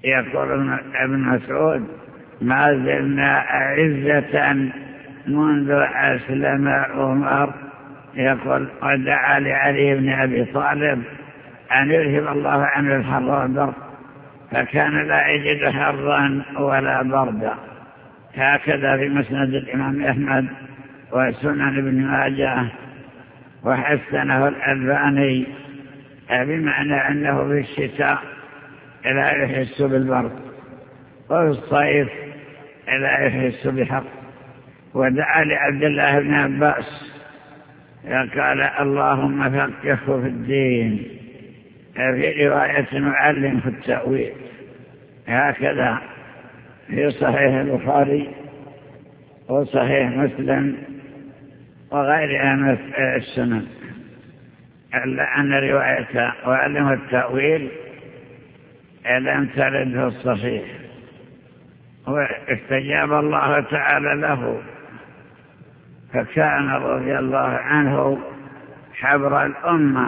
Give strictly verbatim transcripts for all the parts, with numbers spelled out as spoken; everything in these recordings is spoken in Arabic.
يقول ابن مسعود: ما زلنا أعزة منذ أسلم عمر. يقول: ودعا لعلي بن أبي طالب أن يذهب الله عنه الحر والبرد، فكان لا يجد حرا ولا بردا. هكذا في مسند الإمام أحمد وسنن ابن ماجه، وحسنه الألباني، بمعنى أنه في الشتاء لا يحس بالبرد، وفي الصيف لا يحس بحر. ودعا لعبد الله بن عباس قال: اللهم فقهه في الدين. في رواية: معلم في التأويل. هكذا في صحيح البخاري وصحيح مسلم وغيرها من السنن، إلا أن رواية وعلم التأويل لم ترد في الصحيح. واستجاب الله تعالى له، فكان رضي الله عنه حبر الأمة،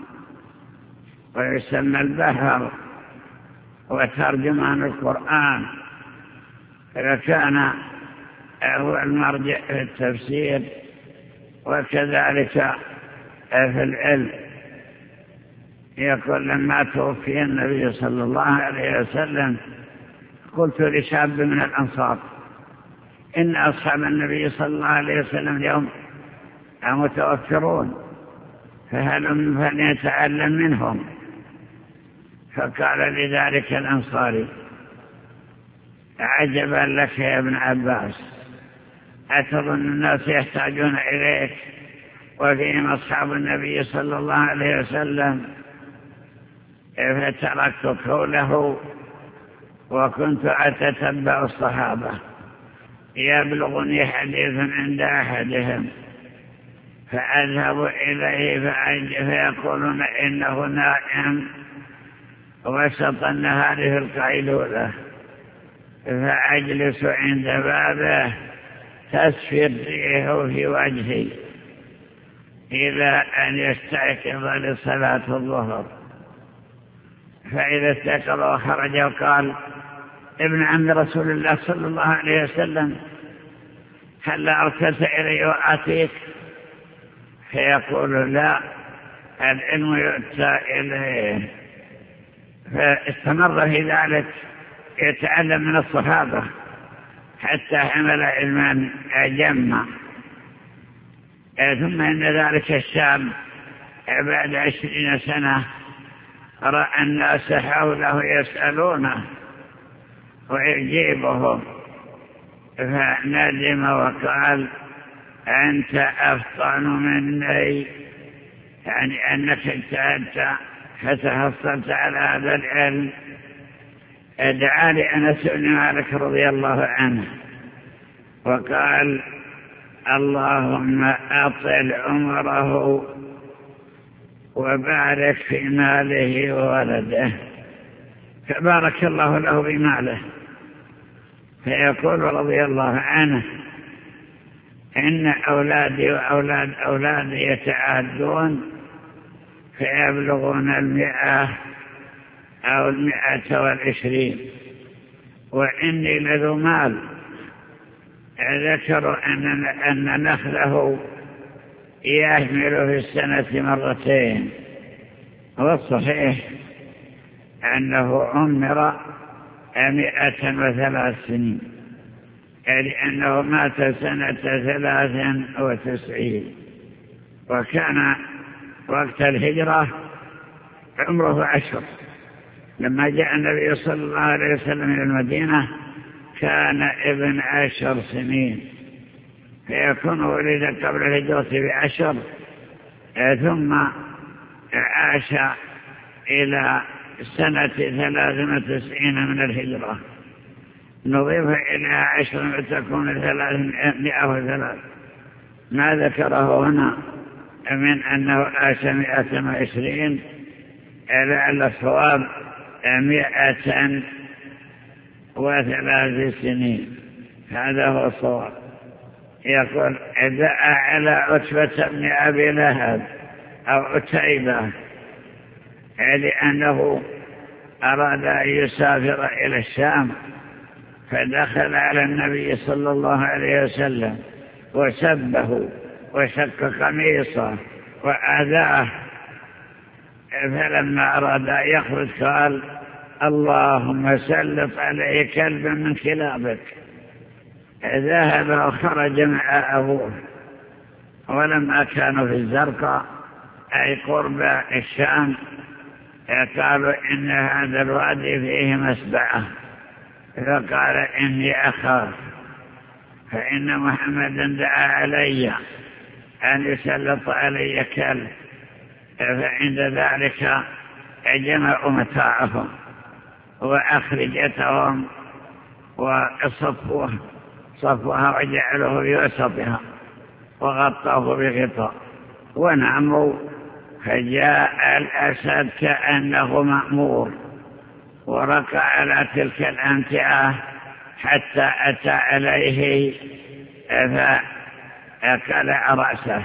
ويسمى البحر وترجمان القرآن، فكان هو المرجع في التفسير وكذلك في العلم. يقول: لما توفي النبي صلى الله عليه وسلم قلت لشاب من الأنصار: إن أصحاب النبي صلى الله عليه وسلم اليوم متوفرون، فهل فليتعلم منهم؟ فقال لذلك الأنصاري: عجبا لك يا ابن عباس، أتظن الناس يحتاجون إليك وفيهم أصحاب النبي صلى الله عليه وسلم؟ فتركت قوله وكنت أتتبع الصحابة، يبلغني حديث عند أحدهم فأذهب إليه فيقولون إنه نائم وسط النهار في القيلولة، فأجلس عند بابه تسفر ريحه في وجهي إلى أن يستيقظ لصلاة الظهر. فإذا استيقظ وخرج وقال: ابن عم رسول الله صلى الله عليه وسلم، هل أرسلت إلي وآتيك؟ فيقول: لا، العلم يؤتى إليه. فاستمر في ذلك يتعلم من الصحابة حتى حمل علما جما. ثم إن ذلك الشاب بعد عشرين سنة رأى الناس حوله يسألونه ويجيبهم، فندم وقال: أنت أفطن مني، يعني أنك اجتهدت فتحصلت على هذا العلم. دعا لأنس بن مالك رضي الله عنه وقال: اللهم أطل عمره وبارك في ماله وولده. فبارك الله له بماله. فيقول رضي الله عنه: إن أولادي وأولاد أولادي يتعادون فيبلغون المئة أو المئة والعشرين، وإني لذو مال. ذكروا أن, أن نخله يحمل في السنة مرتين، والصحيح أنه عمر مئة وثلاث سنين، لأنه مات سنة ثلاث وتسعين، وكان وقت الهجرة عمره عشر. لما جاء النبي صلى الله عليه وسلم إلى المدينة كان ابن عشر سنين، فيكون ولد قبل الهجرة بعشر، ثم عاش إلى سنة ثلاث وتسعين من الهجرة، نضيف إلى عشر وتكون ثلاثمائة وثلاث. ما ذكره هنا من أنه عاش مئة وعشرين، لعل الصواب مئة وثلاث سنين، هذا هو الصواب. يقول: دعا على عتبة بن أبي لهب أو عتيبة، لأنه أراد أن يسافر إلى الشام، فدخل على النبي صلى الله عليه وسلم وسبه وشق قميصه وأذاه، فلما أراد أن يخرج قال: اللهم سلط عليه كلبا من كلابك. ذهب وخرج مع أبوه، ولما كانوا في الزرقاء أي قرب الشام قالوا إن هذا الوادي فيه مسبعة، فقال: إني أخاف، فإن محمدا دعا علي أن يسلط علي كلب. فعند ذلك جمعوا متاعهم وأخرجتهم وصفوها صفوها وجعلوه في وسطها وغطوه بغطاء وناموا. فجاء الأسد كأنه مأمور وركع على تلك الأمتعة حتى أتى عليه فأكلع رأسه،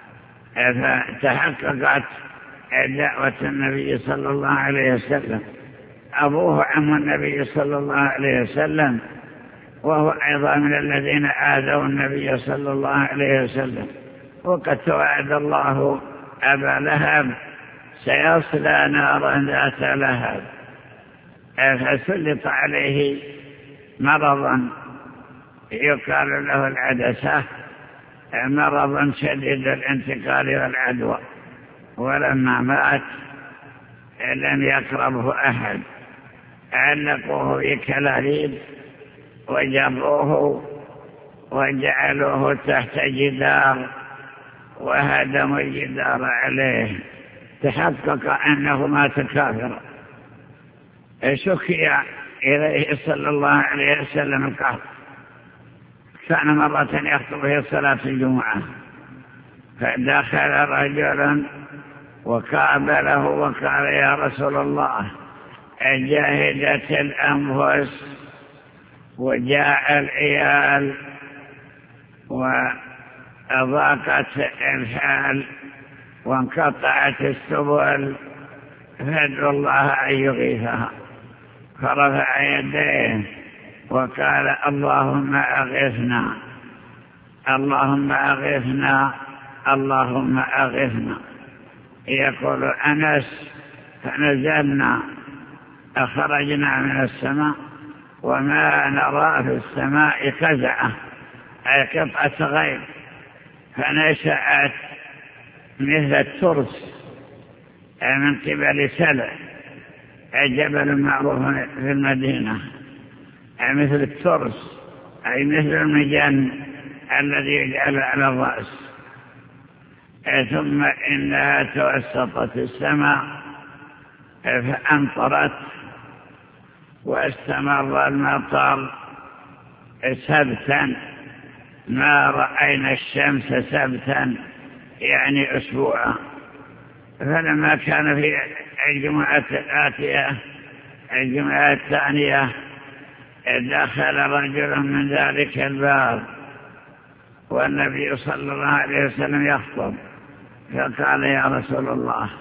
فتحققت دعوة النبي صلى الله عليه وسلم. أبوه عم النبي صلى الله عليه وسلم، وهو أيضا من الذين آذوا النبي صلى الله عليه وسلم، وقد توعد الله أبا لهب سيصلى نارا ذات لهب، فسلط عليه مرضا يقال له العدسة، مرضا شديد الانتقال والعدوى، ولما مات لم يقربه أحد، علقوه بكلاليب وجروه وجعلوه تحت جدار وهدموا الجدار عليه، تحقق أنه مات كافرا. شكي إليه صلى الله عليه وسلم القهر، كان مرة يخطب في صلاة الجمعة، فدخل رجل وقابله وقال: يا رسول الله، جاهدت الأنفس وجاء العيال وأضاقت الحال وانقطعت السبل، فادعوا الله أن يغيثها. فرفع يديه وقال: اللهم أغثنا، اللهم أغثنا، اللهم أغثنا. يقول أنس: فنزلنا، أخرجنا من السماء وما نرى في السماء خزعة أي قطعة غيب، فنشأت مثل الترس من قبل سلع، جبل معروف في المدينة، مثل الترس أي مثل المجن الذي يجعل على الرأس، ثم إنها توسطت السماء فأمطرت واستمر المطر سبتا، ما رأينا الشمس سبتا يعني أسبوعا. فلما كان في الجمعة الآتية الجمعة الثانية دخل رجل من ذلك الباب والنبي صلى الله عليه وسلم يخطب، فقال: يا رسول الله،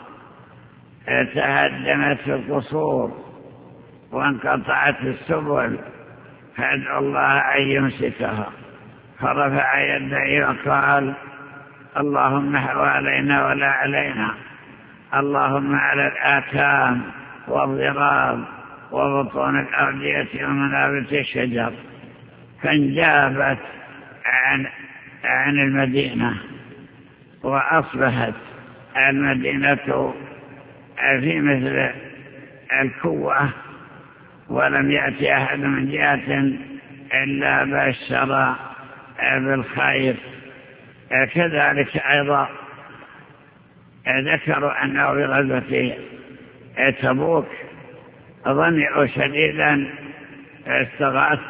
تهدمت القصور وانقطعت السبل، فادعوا الله أن يمسكها. فرفع يديه وقال: اللهم حوالينا ولا علينا، اللهم على الآكام والضراب وبطون الأودية ومنابت الشجر. فانجابت عن, عن المدينة، وأصبحت المدينة في مثل الكوة، ولم يأتي أحد من جهة إلا بشر بالخير. كذلك أيضا ذكروا أنه في غزوة تبوك ظمئوا شديدا فاستغاث،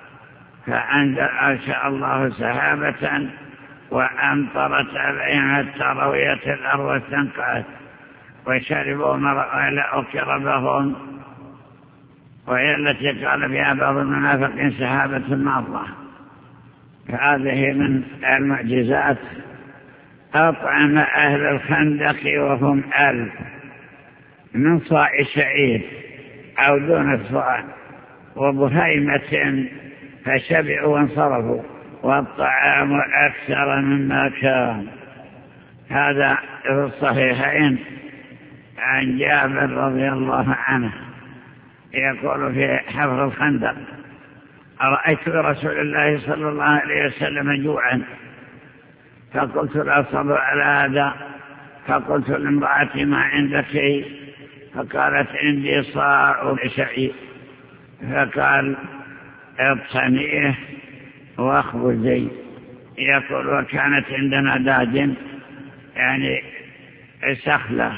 فأنشأ الله سحابة وأمطرت عليهم حتى رويت الأرض واستنقعت، وشربوا مرأة أكربهم، وهي التي قال فيها بعض المنافقين سحابة ماضة. فهذه من المعجزات. أطعم أهل الخندق وهم ألف من صاع شعير أو دون الصاع وبهيمة فشبعوا وانصرفوا والطعام أكثر مما كان. هذا في الصحيحين عن جابر رضي الله عنه يقول في حفر الخندق: رأيت رسول الله صلى الله عليه وسلم جوعا فقلت لا صبر على هذا، فقلت لامرأتي ما عندك؟ فقالت عندي صاع شعير. فقال اطحنيه واخبزي. يقول وكانت عندنا داجن يعني سخلة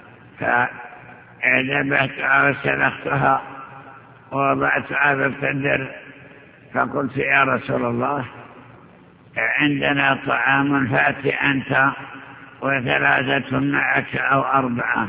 فذبحتها وسلختها ووضعتها في القدر. فقلت يا رسول الله عندنا طعام فأتي أنت وثلاثة معك أو أربعة.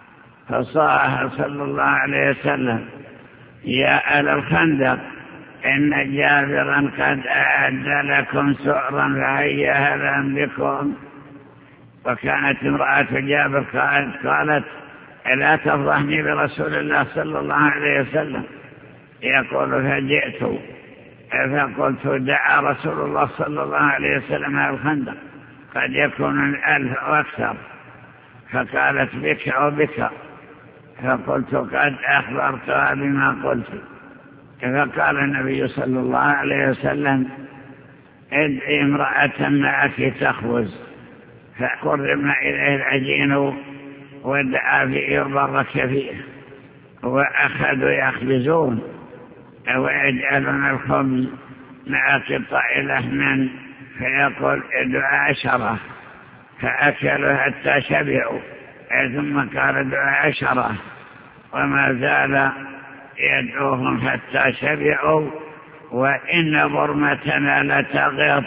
فصاح صلى الله عليه وسلم: يا أهل الخندق إن جابرا قد أعد لكم سؤرا فهيا هلا بكم. وكانت امرأة جابر قالت, قالت لا تفضحني برسول الله صلى الله عليه وسلم. يقول فجئت فقلت دعا رسول الله صلى الله عليه وسلم على الخندق قد يكون الألف أو أكثر. فقالت بك وبك. فقلت قد أخبرتها بما قلت. فقال النبي صلى الله عليه وسلم: ادعي امرأة معك تخبز. فقربنا إليه العجين ودعا فيه وبرك فيه، وأخذوا يخبزون ويجعلون الخبز مع قطع لحم، فيقول ادعوا عشرة. فأكلوا حتى شبعوا، ثم قال ادعوا عشرة، وما زال يدعوهم حتى شبعوا. وإن برمتنا لتغط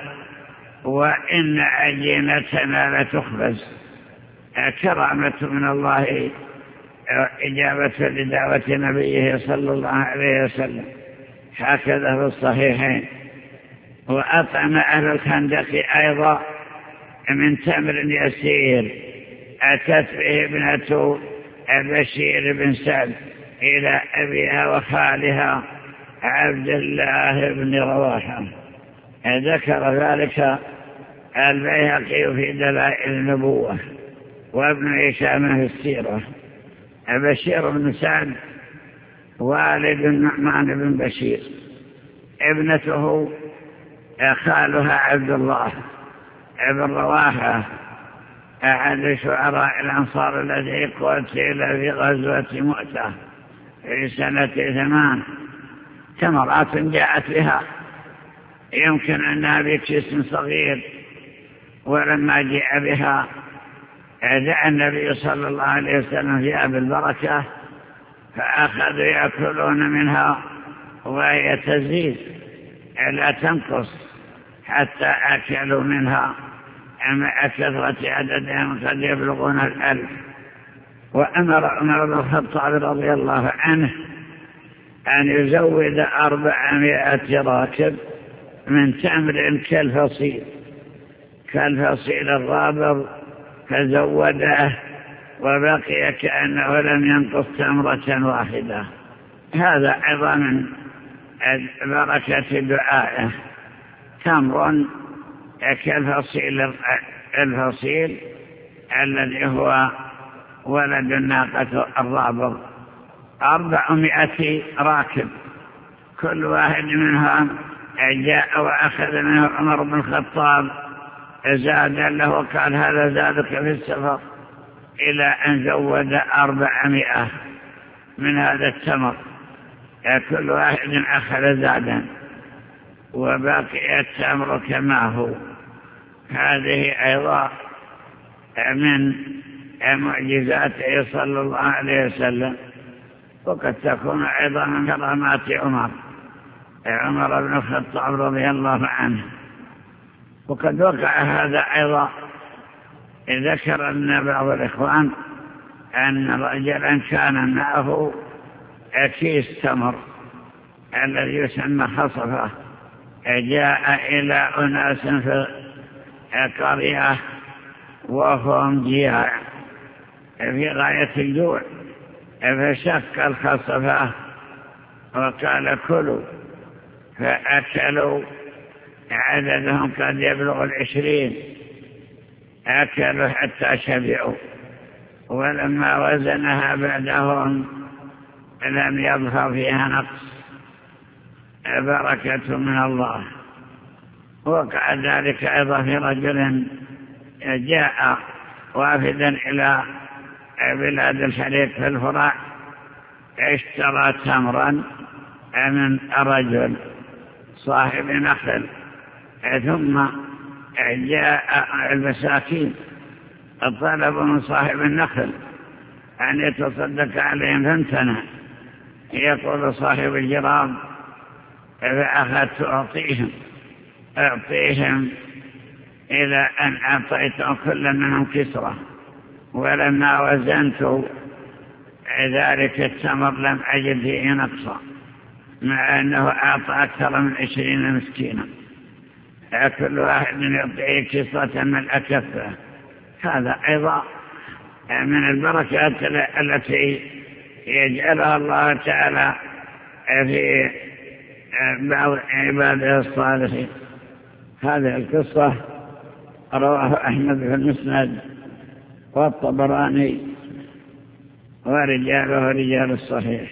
وإن عجينتنا لتخبز. كرامة من الله إجابة لدعوة نبيه صلى الله عليه وسلم. هكذا في الصحيحين. وأطعم أهل الخندق أيضا من تمر يسير أتت به ابنة بشير بن سعد إلى أبيها وخالها عبد الله بن رواحة. ذكر ذلك البيهقي في دلائل النبوة وابن هشام في السيرة. بشير بن سعد والد النعمان بن بشير، ابنته خالها عبد الله بن رواحة أحد شعراء الأنصار الذي قتل في غزوة مؤتة في سنة ثمان. تمرات جاءت بها يمكن أنها بكيس صغير، ولما جاء بها دعا النبي صلى الله عليه وسلم فيها بالبركة، فأخذوا يأكلون منها وهي تزيد لا تنقص حتى أكلوا منها مع كثرة عددهم قد يبلغون الألف. وأمر عمر بن الخطاب رضي الله عنه أن يزود أربعمائة راكب من تمر كالفصيل كالفصيل الرابر، فزوده وبقي كأنه لم ينقص تمرة واحدة. هذا أيضا من بركة دعائه. تمر كالفصيل الفصيل الذي هو ولد الناقة الرابر. أربعمائة راكب كل واحد منهم جاء وأخذ منه عمر بن الخطاب زاد له وقال هذا زادك في السفر، إلى أن زود أربعمائة من هذا التمر. كل واحد أخذ زادا وباقي التمر كما هو. هذه أيضا من معجزاته صلى الله عليه وسلم. وقد تكون أيضا من كرامات عمر عمر بن الخطاب رضي الله عنه. وقد وقع هذا أيضا. ذكر لنا بعض الإخوان أن رجلا كان معه كيس تمر الذي يسمى خصفة، جاء إلى أناس في قرية وهم جياع في غاية الجوع، فشق الخصفة وقال كلوا، فأكلوا عددهم قد يبلغ العشرين، أكلوا حتى شبعوا، ولما وزنها بعدهم لم يظهر فيها نقص، بركة من الله. وقع ذلك أيضا في رجل جاء وافدا إلى بلاد الحليب في الفراع، اشترى تمرا من رجل صاحب نخل، ثم جاء المساكين طلبوا من صاحب النخل أن يتصدق عليهم فامتنع. يقول صاحب الجراب فأخذت أعطيهم أعطيهم إلى أن أعطيت كل منهم كسرة، ولما وزنت ذلك التمر لم أجد فيه نقصا، مع أنه أعطى أكثر من عشرين مسكينا، كل واحد يعطيه كسرة من أكفه. هذا أيضا من البركات التي يجعلها الله تعالى في بعض عباده الصالحين. هذه القصة رواه أحمد في المسند والطبراني ورجاله رجال الصحيح.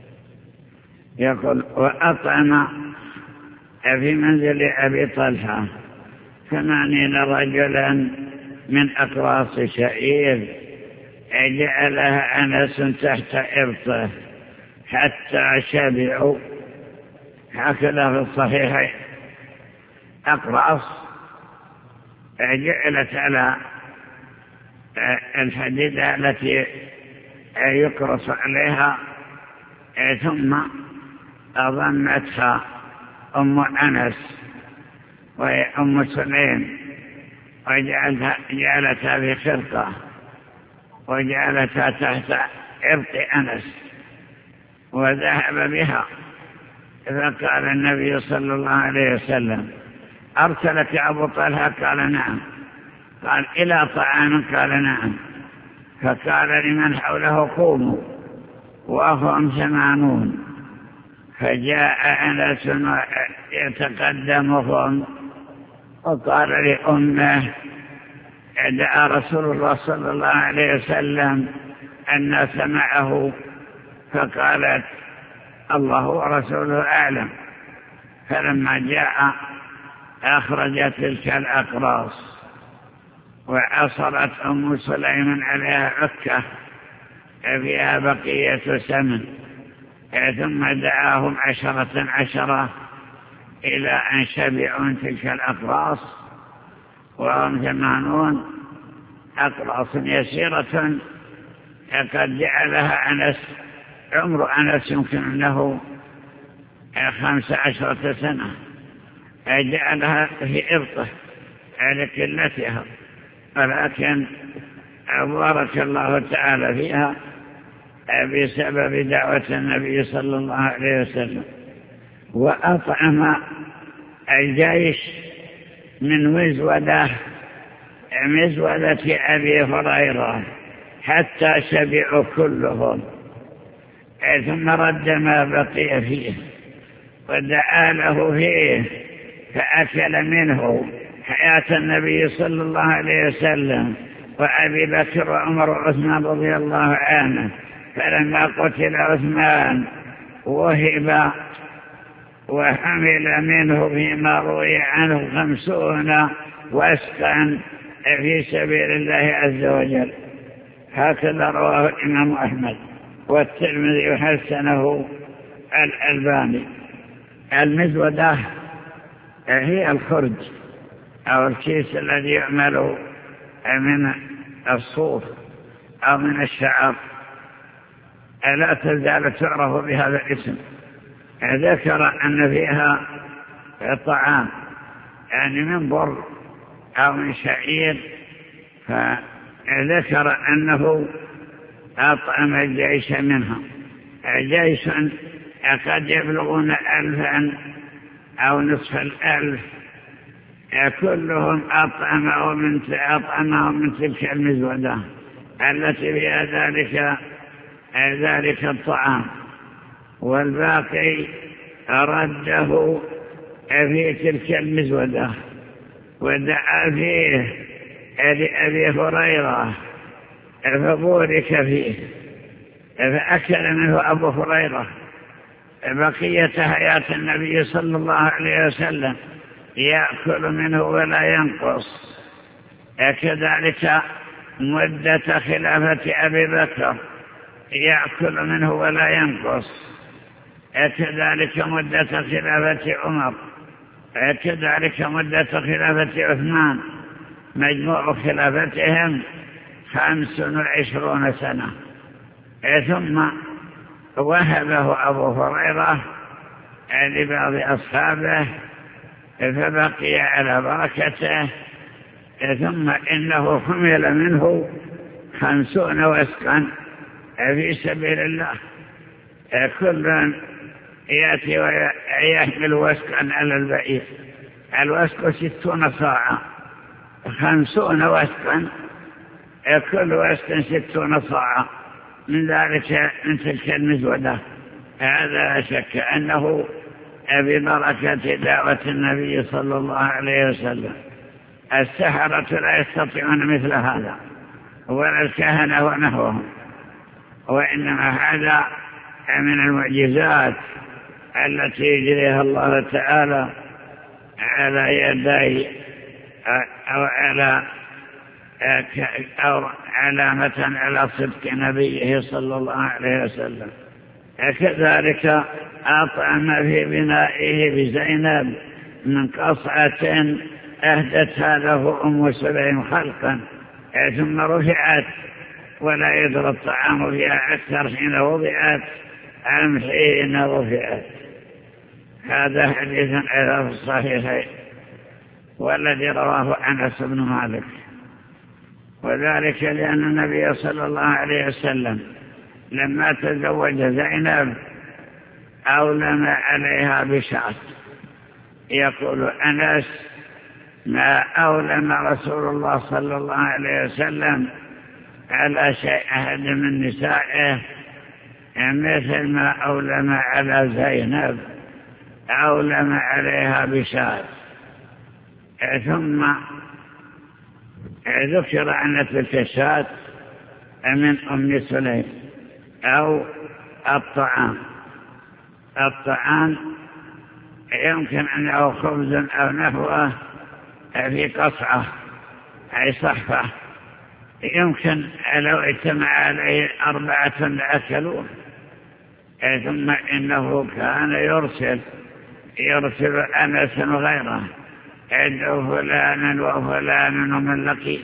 يقول وأطعم في منزل أبي طلحة ثمانين رجلا من أقراص شعير، جعلها أنس تحت إبطه حتى شبعوا. هكذا في الصحيحين. أقراص جعلت على الحديدة التي يقرص عليها، ثم أضمتها أم أنس وهي أم سليم، وجعلتها في خرقة وجعلتها تحت عرق أنس وذهب بها. فقال النبي صلى الله عليه وسلم أرسلك أبو طلحة؟ قال نعم. قال إلى طعام؟ قال نعم. فقال لمن حوله قوموا، وهم ثمانون. فجاء أنس يتقدمهم وقال لأمه دعا رسول الله صلى الله عليه وسلم الناس معه، فقالت الله ورسوله أعلم. فلما جاء أخرجت تلك الأقراص وعصرت أم سليم عليها عكة فيها بقية سمن، ثم دعاهم عشرة عشرة إلى أن شبعوا من تلك الأقراص، وهم ثمانون. أقراص يسيرة قد جعلها أنس، عمر أنس يمكن أنه خمس عشرة سنة، جعلها في إبطه على كلتها، ولكن بارك الله تعالى فيها بسبب دعوة النبي صلى الله عليه وسلم. وأطعم الجيش من مزودة مزودة أبي هريرة حتى شبعوا كلهم، ثم رد ما بقي فيه ودعا له فيه فأكل منه حياة النبي صلى الله عليه وسلم وأبي بكر وعمر وعثمان رضي الله عنه. فلما قتل عثمان وهب وحمل منه فيما روي عنه خمسون وسقا في سبيل الله عز وجل. هكذا رواه الإمام أحمد والترمذي وحسنه الألباني. المزودة هي الخرج أو الكيس الذي يعمل من الصوف أو من الشعر، لا تزال تعرف بهذا الاسم. ذكر أن فيها طعام يعني من بر أو من شعير، فذكر أنه أطعم الجيش منها. جيش قد يبلغون ألفا أو نصف الألف، كلهم أطعموا من أطعمهم من تلك المزودة التي فيها ذلك ذلك الطعام، والباقي رده في تلك المزودة ودعا فيه لأبي هريرة فبورك فيه، فأكل منه أبو هريرة بقية حياة النبي صلى الله عليه وسلم يأكل منه ولا ينقص. كذلك مدة خلافة أبي بكر يأكل منه ولا ينقص. كذلك مدة خلافة عمر، كذلك مدة خلافة عثمان، مجموع خلافتهم خمس وعشرون سنة. ثم وهبه أبو هريرة لبعض أصحابه فبقي على بركته، ثم إنه حمل منه خمسون وسقا في سبيل الله. كل يأتي ويحمل وسقا على البعير، الوسق ستون صاعا، خمسون وسقا، كل وسق ستون صاعا من ذلك من تلك المزودة. هذا لا شك أنه ببركة دعوة النبي صلى الله عليه وسلم. السحرة لا يستطيعون مثل هذا ولا الكهنة ونحوهم، وإنما هذا من المعجزات التي يجريها الله تعالى على يدي أو على أو علامة على صدق نبيه صلى الله عليه وسلم. كذلك أطعم في بنائه بزينب من قصعة أهدتها له أم سليم خلقا ثم رفعت، ولا يدرى الطعام فيها أكثر حين وضعت أم حين رفعت. هذا حديث أيضا في الصحيحين، والذي رواه أنس بن مالك. وذلك لأن النبي صلى الله عليه وسلم لما تزوج زينب أولم عليها بشاة. يقول أنس: ما أولم رسول الله صلى الله عليه وسلم على شيء أحد من نسائه مثل ما أولم على زينب، أولم عليها بشاة. ثم ذكر أن تلك الشاة من أم سليم أو الطعام. الطعام يمكن أنه خبز أو نحوه في قصعة أي صحفة، يمكن لو اجتمع عليه أربعة لأكلوه. ثم إنه كان يرسل يرسل أنس وغيره: ادعوا فلانا وفلانا ومن لقي،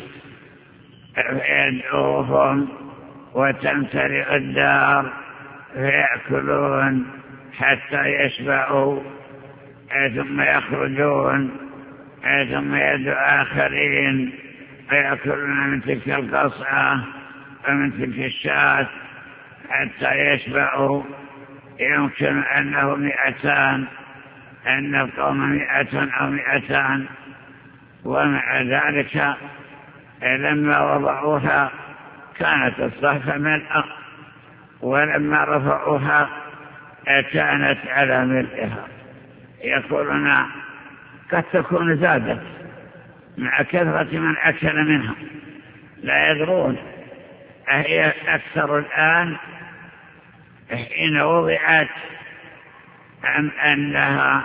فيدعوهم وتمتلئ الدار فيأكلون حتى يشبعوا، ثم يخرجون، ثم يدعو آخرين فيأكلون من تلك القصعة ومن تلك الشاة حتى يشبعوا. يمكن أنه مئتان، أن القوم مئة أو مئتان. ومع ذلك لما وضعوها كانت الصحفة ملأ، ولما رفعوها كانت على ملئها. يقولون قد تكون زادت مع كثرة من أكل منها، لا يدرون أهي أكثر الآن حين وضعت أم أنها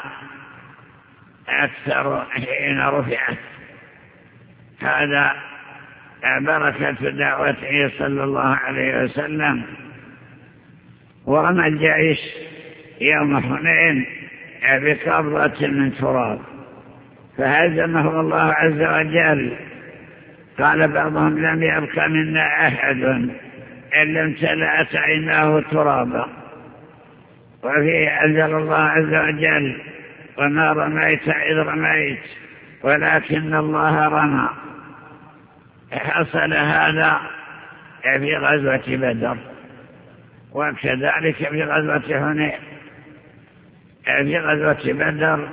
أكثر حين رفعت. هذا بركة دعوته صلى الله عليه وسلم. ورمى الجيش يوم حنين بقبضة من تراب فهزمه الله عز وجل. قال بعضهم: لم يبق منا أحد إلا امتلأت عيناه ترابا. وفيه أنزل الله عز وجل: وما رميت إذ رميت ولكن الله رمى. حصل هذا في غزوة بدر، وكذلك في غزوة حنين. في غزوة بدر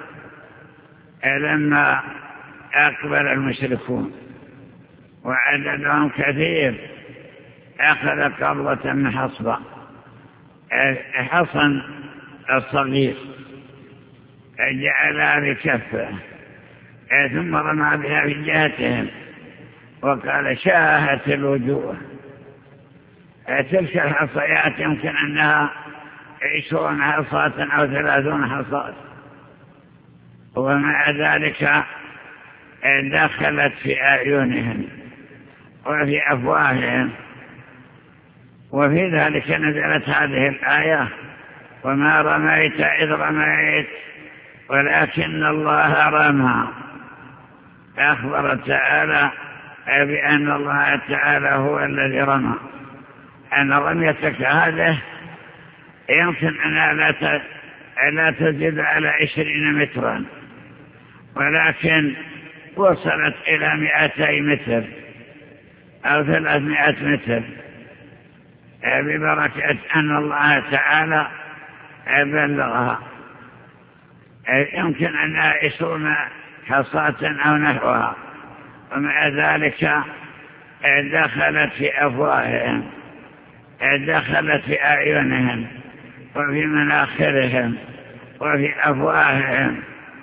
لما أقبل المشركون وعددهم كثير أخذ قبضة من حصبة حصن الصغير جعلها بكفه ثم رمى بها في جهتهم وقال شاهت الوجوه. تلك الحصيات يمكن أنها عشرون حصاة أو ثلاثون حصاة، ومع ذلك دخلت في أعينهم وفي أفواههم. وفي ذلك نزلت هذه الآية وما رميت إذ رميت ولكن الله رمى. أخبر تعالى بأن الله تعالى هو الذي رمى، أن رميتك هذه يمكن أنها لا تزيد على عشرين مترا، ولكن وصلت إلى مئتي متر أو ثلاثمائة متر ببركة أن الله تعالى بلغها. يمكن أنها عشرون حصاة أو نحوها، ومع ذلك دخلت في أفواههم، دخلت في أعينهم وفي مناخرهم وفي أفواههم.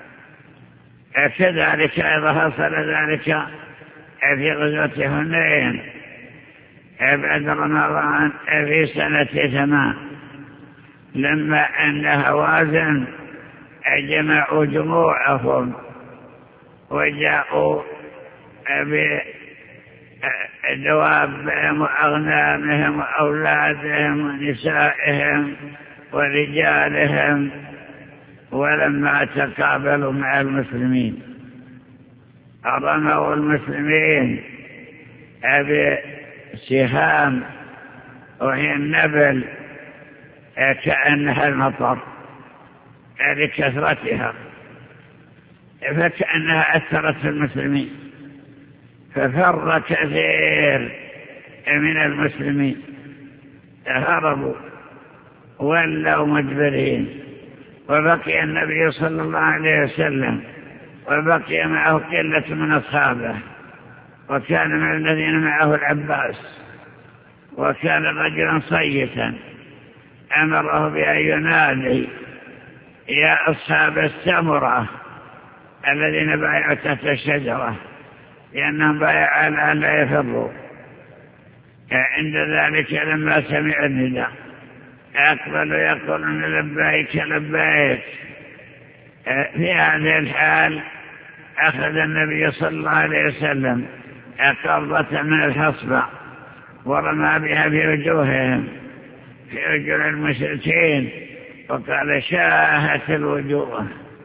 كذلك إذا حصل ذلك في غزوة هنين بعد رمضان في سنة ثمان، لما أن هوازن جمعوا جموعهم وجاءوا بدوابهم وأغنامهم وأولادهم ونسائهم ورجالهم، ولما تقابلوا مع المسلمين رموا المسلمين بسهام وهي النبل كأنها المطر لكثرتها، فكأنها أثرت في المسلمين، ففر كثير من المسلمين هربوا ولوا مدبرين، وبقي النبي صلى الله عليه وسلم وبقي معه قلة من أصحابه، وكان من الذين معه العباس، وكان رجلا صيتا أمره بأن ينادي يا أصحاب السمرة الذين بايعوا تحت الشجرة، لأنهم بايعوا على أن لا يفروا. عند ذلك لما سمع النداء أقبلوا يقولون لبيك لبيك. في هذه الحال أخذ النبي صلى الله عليه وسلم قبضة من الحصبة ورمى بها في وجوههم في وجوه المشركين وقال شاهت الوجوه.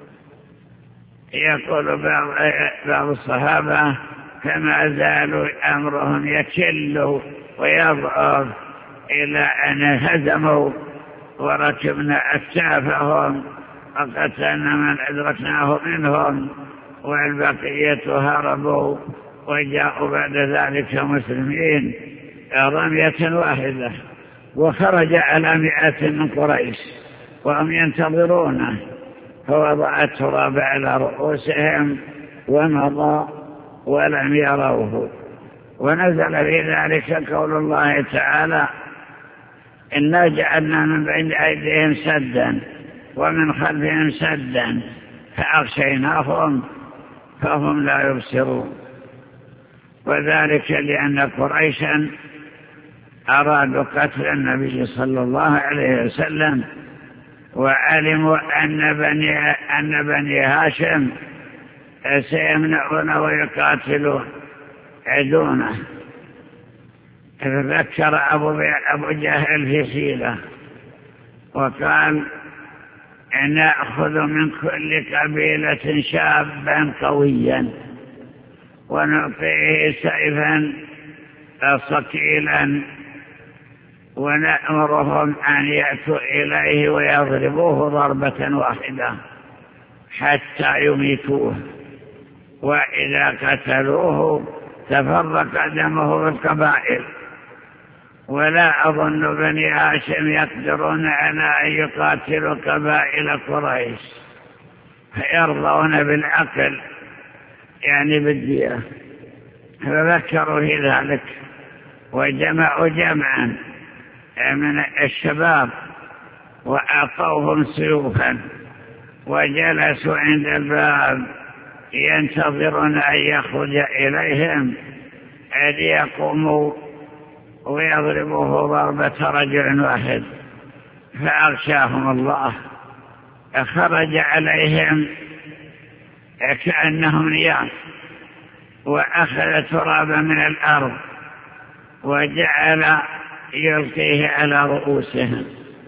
يقول بعض, بعض الصحابة فما زالوا أمرهم يكل ويضعف إلى أن هزموا وركبنا أكتافهم وقتلنا من أدركناه منهم، والبقية هربوا وجاءوا بعد ذلك مسلمين رمية واحدة، وخرج على مئات من قريش وهم ينتظرونه، فوضع التراب على رؤوسهم ومضى ولم يروه. ونزل في ذلك قول الله تعالى إنا جعلنا من بين أيديهم سدا ومن خلفهم سدا فأغشيناهم فهم لا يبصرون. وذلك لأن قريشا أرادوا قتل النبي صلى الله عليه وسلم، وعلموا أن بني, أن بني هاشم سيمنعون ويقاتلون دونه. فذكر أبو, أبو جهل في حيلة وقال نأخذ من كل قبيلة شابا قويا ونعطيه سيفا ثقيلا ونأمرهم أن يأتوا إليه ويضربوه ضربة واحدة حتى يميتوه، وإذا قتلوه تفرق دمه بالقبائل. ولا أظن بني هاشم يقدرون على أن يقاتلوا قبائل قريش، فيرضون بالعقل يعني بالدية. فذكروا في ذلك وجمعوا جمعا من الشباب وأعطوهم سيوفا وجلسوا عند الباب ينتظرون أن يخرج إليهم ليقوموا ويضربوه ضربة رجل واحد، فأغشاهم الله، خرج عليهم كأنهم نيام، وأخذ ترابا من الأرض وجعل يلقيه على رؤوسهم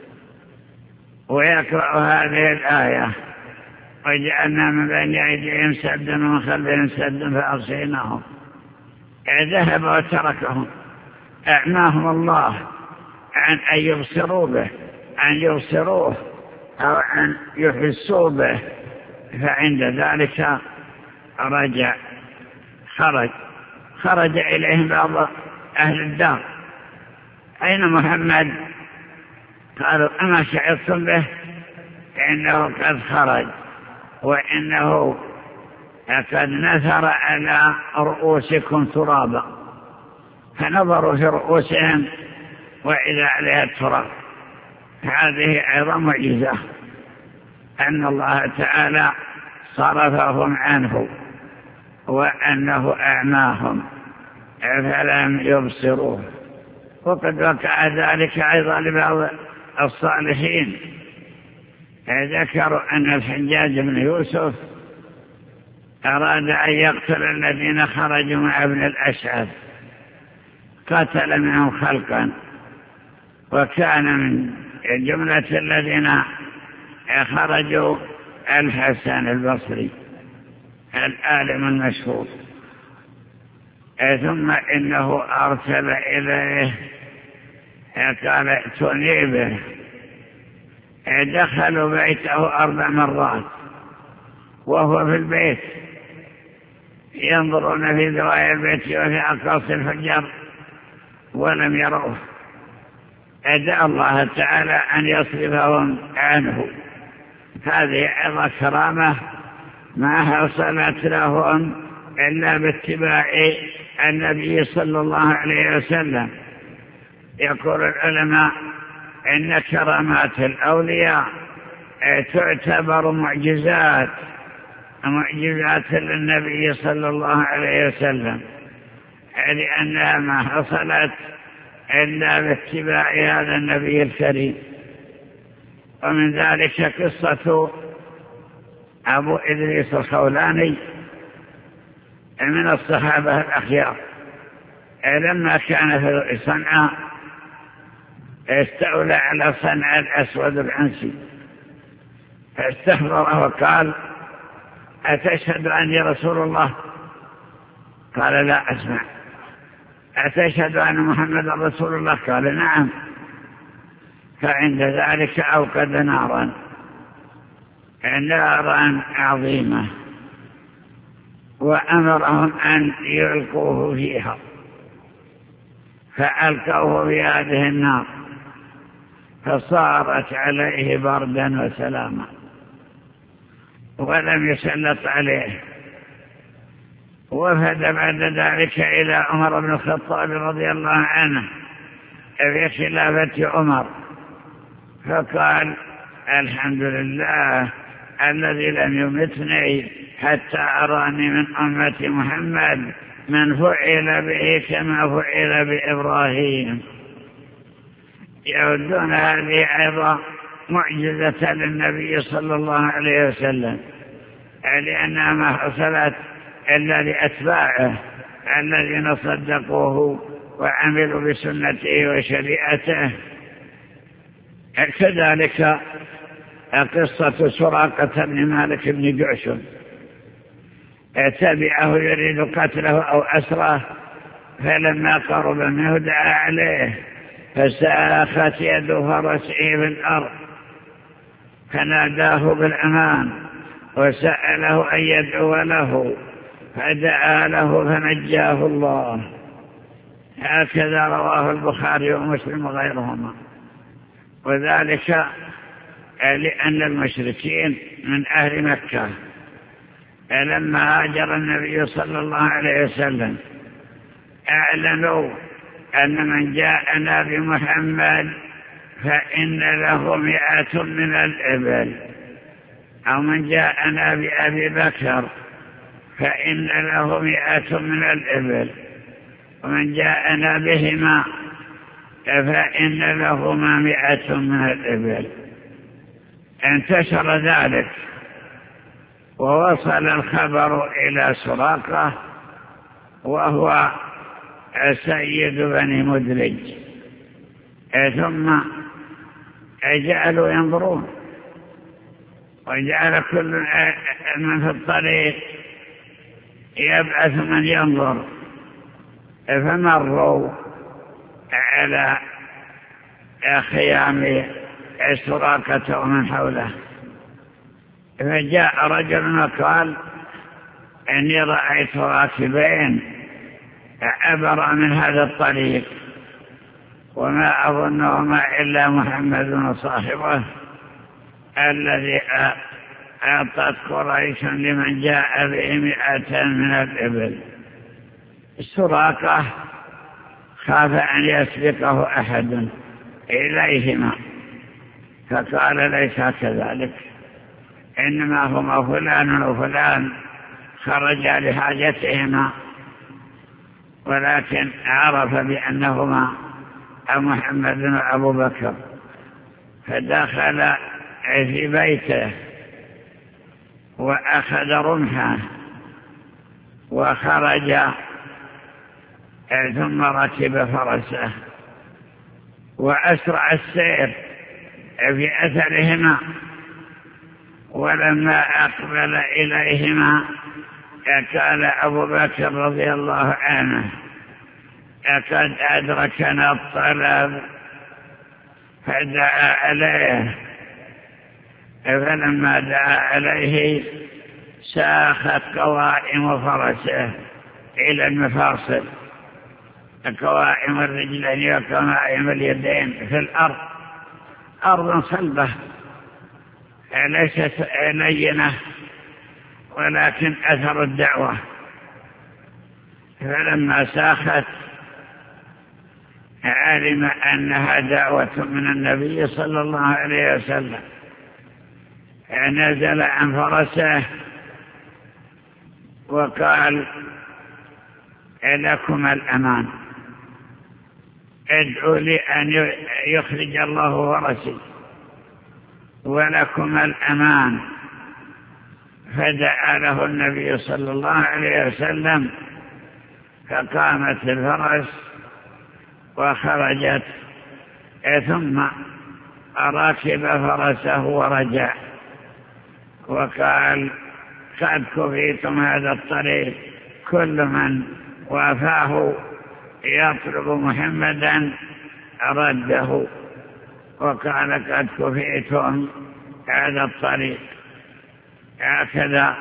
ويقرأ هذه الآية: وجعلنا من بين أيديهم سدا ومن خلفهم سدا فأغشيناهم. ذهب وتركهم، أعماهم الله عن أن يبصروا به، أن يبصروه أو أن يحسوا به. فعند ذلك رجع خرج خرج إليهم بعض أهل الدار: أين محمد؟ قالوا: أما شعرتم به؟ إنه قد خرج، وإنه قد نثر على رؤوسكم ترابا. فنظروا في رؤوسهم وإذا عليها التراب. هذه أيضا معجزة أن الله تعالى صرفهم عنه وأنه أعماهم فلم يبصروه. وقد وقع ذلك أيضا لبعض الصالحين. ذكروا أن الحجاج بن يوسف أراد أن يقتل الذين خرجوا مع ابن الأشعث، قتل منهم خلقا، وكان من جملة الذين خرجوا الحسن البصري العالم المشهور. ثم إنه أرسل إليه قال: ائتوني به. دخلوا بيته أربع مرات وهو في البيت، ينظرون في زوايا البيت وفي أقاصي الفجر ولم يروه. أدعى الله تعالى أن يصرفهم عنه. هذه أيضا كرامة ما حصلت لهم إلا باتباع النبي صلى الله عليه وسلم. يقول العلماء إن كرامات الأولياء تعتبر معجزات معجزات للنبي صلى الله عليه وسلم، لأنها ما حصلت إلا باتباع هذا النبي الكريم. ومن ذلك قصة أبو إدريس الخولاني من الصحابة الأخيار. لما كان في صنعاء استولى على صنعاء الأسود العنسي، فاستحضره وقال: أتشهد أني رسول الله؟ قال: لا أسمع. أتشهد أن محمد رسول الله؟ قال: نعم. فعند ذلك أوقد نارا نارا عظيمة وأمرهم أن يلقوه فيها، فألقوه في هذه النار فصارت عليه بردا وسلاما ولم يسلط عليه. وفد بعد ذلك إلى عمر بن الخطاب رضي الله عنه في خلافة عمر، فقال: الحمد لله الذي لم يمتني حتى أراني من أمة محمد من فعل به كما فعل بإبراهيم. يعدون هذه أيضا معجزة للنبي صلى الله عليه وسلم، لأنها ما حصلت إلا لأتباعه الذين صدقوه وعملوا بسنته وشريعته. كذلك قصة سراقة بن مالك بن جعشم، تبعه يريد قتله أو أسره، فلما قرب منه دعا عليه فساخت يد فرسه في الأرض، فناداه بالأمان وسأله أن يدعو له، فدعا له فنجاه الله. هكذا رواه البخاري ومسلم وغيرهما. وذلك لأن المشركين من أهل مكة لما هاجر النبي صلى الله عليه وسلم أعلنوا أن من جاءنا بمحمد فإن له مئة من الإبل، أو من جاءنا بأبي بكر فإن له مئة من الإبل، ومن جاءنا بهما فإن لهما مئة من الإبل. انتشر ذلك ووصل الخبر إلى سراقة وهو سيد بني مدلج، ثم جعلوا ينظرون، وجعل كل من في الطريق يبعث من ينظر، فمروا على خيام سراقة ومن حوله، فجاء رجل وقال إني رأيت راكبين عبر من هذا الطريق وما أظنهما إلا محمد وصاحبه الذي أعطت قريش لمن جاء به مئة من الإبل. سراقة خاف أن يسبقه أحد إليهما، فقال ليس كذلك، إنما هما فلان وفلان خرجا لحاجتهما، ولكن عرف بأنهما محمد وأبو بكر، فدخل في بيته وأخذ رمحه وخرج، ثم ركب فرسه وأسرع السير في أثرهما، ولما أقبل إليهما قال أبو بكر رضي الله عنه قد أدركنا الطلب، فدعا عليه، فلما دعا عليه ساخت قوائم فرسه إلى المفاصل، قوائم الرجلين وقوائم اليدين في الأرض، أرض صلبة ليست لينة ولكن أثر الدعوة. فلما ساخت علم أنها دعوة من النبي صلى الله عليه وسلم، نزل عن فرسه وقال لكم الأمان، ادعوا لي أن يخرج الله ورسي، ولكم الأمان. فدعا له النبي صلى الله عليه وسلم، فقامت الفرس وخرجت، ثم ركب فرسه ورجع وقال قد كفيتم هذا الطريق، كل من وافاه يطلب محمدا رده، وقال قد كفيتم هذا الطريق. هكذا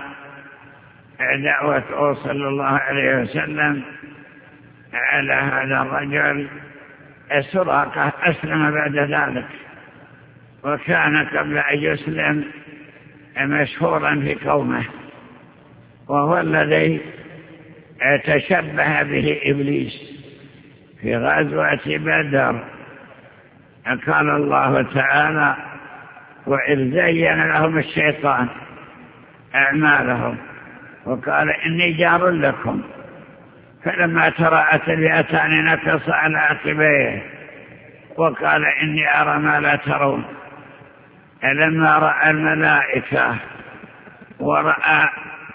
دعوة صلى الله عليه وسلم على هذا الرجل. سراقة أسلم بعد ذلك، وكان قبل أن يسلم مشهورا في قومه، وهو الذي تشبه به إبليس في غزوة بدر. قال الله تعالى وإذ زين لهم الشيطان أعمالهم وقال إني جار لكم، فلما تراءت الفئتان نكص على عقبيه وقال إني أرى ما لا ترون. لما رأى الملائكة ورأى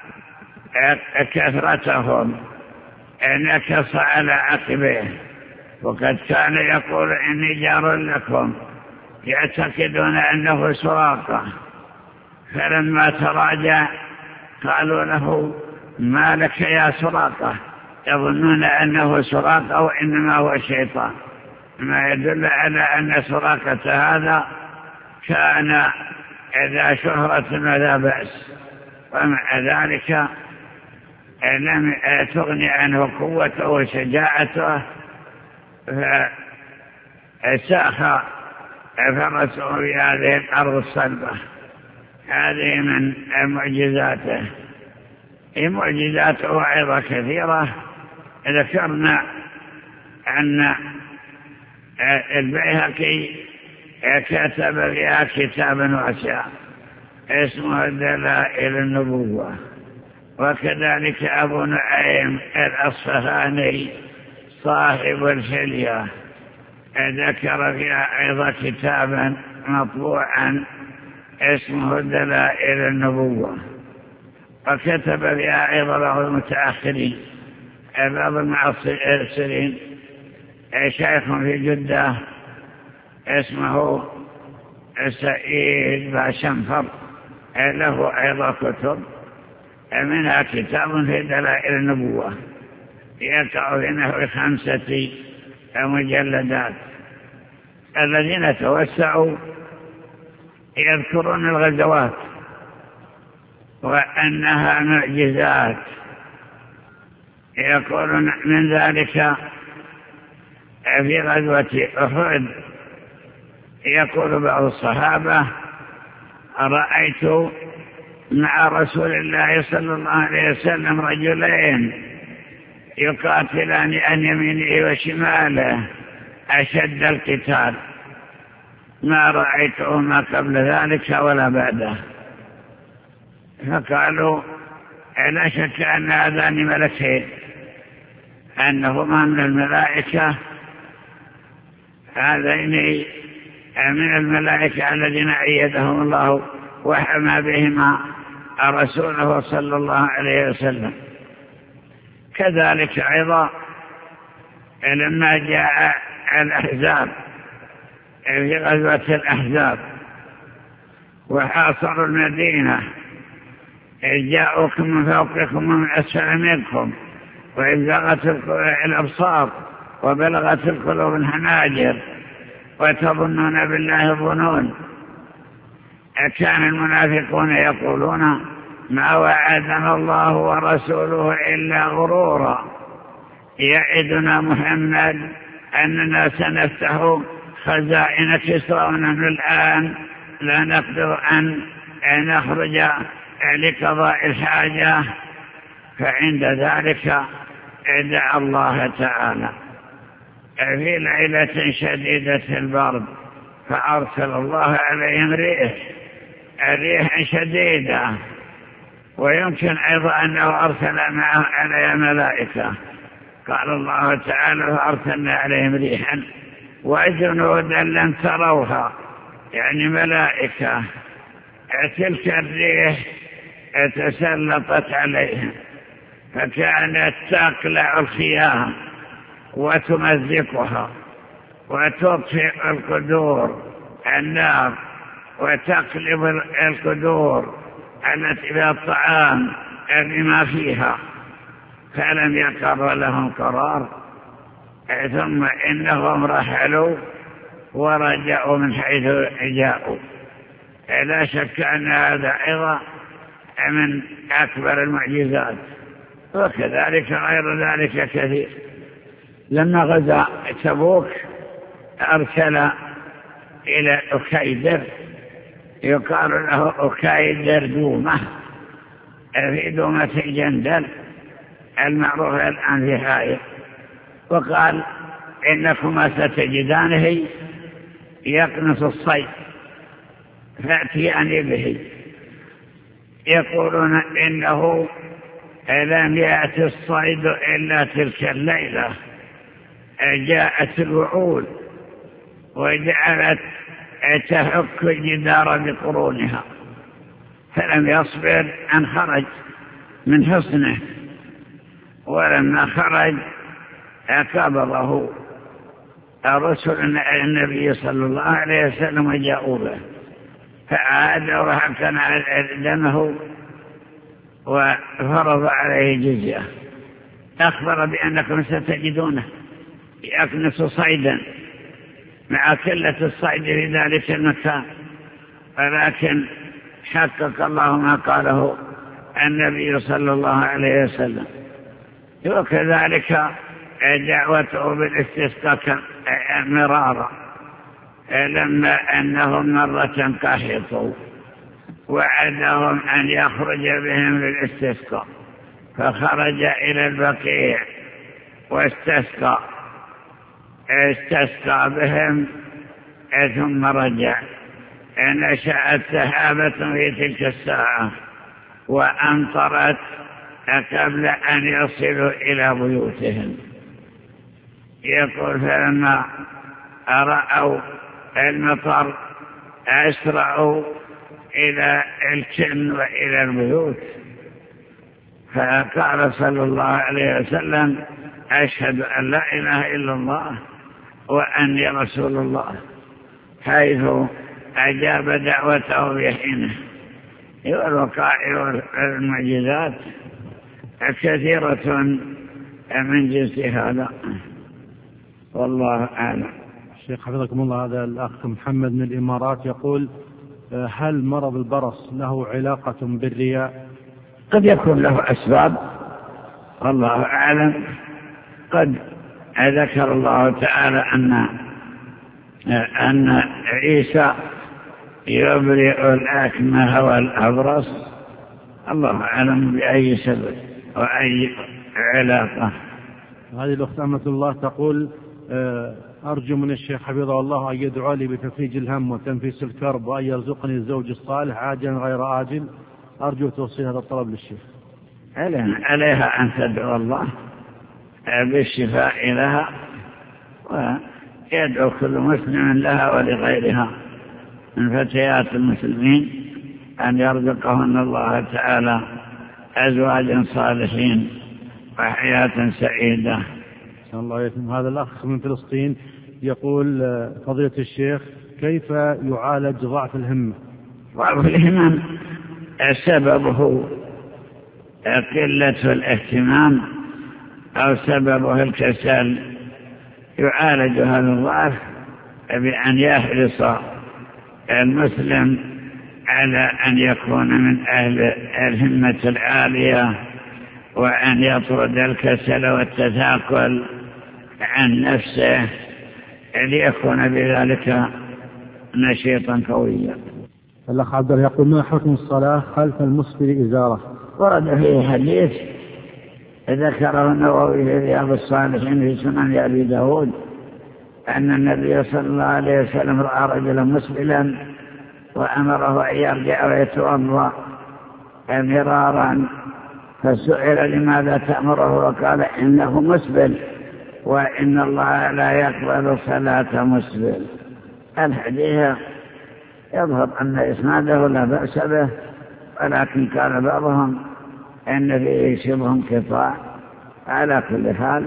كثرتهم نكص على عقبيه، وقد كان يقول إني جار لكم، يعتقدون أنه سراقة. فلما تراجع قالوا له ما لك يا سراقة، يظنون أنه سراقة وإنما هو شيطان، ما يدل على أن سراقة هذا كان ذا شهرة ولا بأس، ومع ذلك لم تغني عنه قوته وشجاعته، فساخ فرسه في هذه الأرض الصلبة. هذه من معجزاته. معجزاته أيضا كثيرة. ذكرنا أن البيهقي كتب فيها كتابا واسعا اسمه دلائل النبوة. وكذلك أبو نعيم الأصفهاني صاحب الحلية ذكر فيها أيضا كتابا مطبوعا اسمه دلائل النبوة. وكتب فيها أيضا بعض المتأخرين بعض المعاصرين شيخ في جدة اسمه سعيد باشنفر له أيضا كتب منها كتاب في دلائل النبوة يقع في نحو خمسة مجلدات. الذين توسعوا يذكرون الغزوات وأنها معجزات، يقولون من ذلك في غزوة أحد يقول بعض الصحابة رأيت مع رسول الله صلى الله عليه وسلم رجلين يقاتلان عن يمينه وشماله أشد القتال ما رأيتهما قبل ذلك ولا بعده. فقالوا لا شك أن هذان ملكين أنهما من الملائكة، هذين من الملائكة الذين أيدهم الله وحمى بهما رسوله صلى الله عليه وسلم. كذلك أيضا لما جاء الأحزاب في غزوة الأحزاب وحاصروا المدينة جاءوكم من فوقكم ومن أسفل منكم وإذ زاغت الأبصار وبلغت القلوب الحناجر وتظنون بالله الظنون. كان المنافقون يقولون ما وعدنا الله ورسوله إلا غرورا، يعدنا محمد أننا سنفتح خزائن كسرى ونحن الآن لا نقدر أن نخرج لقضاء الحاجة. فعند ذلك دعا الله تعالى في ليلة شديدة البرد فأرسل الله عليهم ريح ريح شديدة، ويمكن أيضا أنه أرسل معه عليها ملائكة. قال الله تعالى فأرسلنا عليهم ريحا وجنودا لم تروها، يعني ملائكة. تلك الريح تسلطت عليهم فكانت تقلع الخيام وتمزقها وتطفئ القدور النار وتقلب القدور التي فيها الطعام بما فيها، فلم يقر لهم قرار. ثم إنهم رحلوا ورجعوا من حيث جاءوا. لا شك أن هذا أيضا من أكبر المعجزات. وكذلك غير ذلك كثير. لما غزا تبوك أرسل إلى أكيدر يقال له أكيدر دومة في دومة الجندل المعروف الآن في حائر، وقال إنكما ستجدانه يقنص الصيد فأتياني به. يقولون إنه لم يأتي الصيد إلا تلك الليلة، جاءت الوعود وجعلت تحك الجدار بقرونها، فلم يصبر أن خرج من حصنه، ولما خرج قبضه رسل النبي صلى الله عليه وسلم وجاءوا به، فعاد وحكم دمه وفرض عليه جزية. أخبر بأنكم ستجدونه يكنس صيدا مع قلة الصيد في ذلك المكان، ولكن حقق الله ما قاله النبي صلى الله عليه وسلم. وكذلك دعوته بالاستسقاء مرارا، لما أنهم مرة قحطوا وعدهم أن يخرج بهم للاستسقاء، فخرج إلى البقيع واستسقى استسقى بهم ثم رجع. نشأت سحابة في تلك الساعة وأمطرت قبل أن يصلوا إلى بيوتهم. يقول فلما رأوا المطر أسرعوا إلى الجن وإلى البيوت، فقال صلى الله عليه وسلم: أشهد أن لا إله إلا الله وأني رسول الله، حيث أجاب دعوته بحينه. والوقائع والمعجزات كثيرة من جنس هذا، والله أعلم. الشيخ حفظكم الله، هذا الأخ محمد من الإمارات يقول: هل مرض البرص له علاقة بالرياء؟ قد يكون له أسباب، والله أعلم. قد ذكر الله تعالى أن أن عيسى يبرئ الأكمه والأبرص، الله أعلم بأي سبب وأي علاقة. هذه الأخت أمة الله تقول: أرجو من الشيخ حفظه الله أن يدعو لي بتفريج الهم وتنفيس الكرب وأن يرزقني الزوج الصالح عاجلا غير آجل. أرجو توصيل هذا الطلب للشيخ. عليها أن تدعو الله بالشفاء لها، ويدعو كل مسلم لها ولغيرها من فتيات المسلمين أن يرزقهن الله تعالى أزواجا صالحين وحياة سعيدة. الله عليكم. هذا الأخ من فلسطين يقول: فضيلة الشيخ، كيف يعالج ضعف الهمة؟ ضعف الهمم سببه قلة الاهتمام أو سببه الكسل. يعالج هذا الضعف بأن يحرص المسلم على أن يكون من أهل الهمة العالية، وأن يطرد الكسل والتثاقل عن نفسه ليكون بذلك نشيطا قويا. الأخ عبد الله يقول: ما حكم الصلاة خلف المسبل إزارة؟ ورد فيه حديث ذكره النووي في رياض الصالحين في سنن أبي داود أن النبي صلى الله عليه وسلم رأى رجلا مسبلا وأمره أن يرجع ويتوضأ مرارا، فسئل: لماذا تأمره؟ وقال: إنه مسبل وإن الله لا يقبل صلاة مسبل. الحديث يظهر أن إسناده لا بأس به، ولكن قال بعضهم إن فيه شبه انقطاع. على كل حال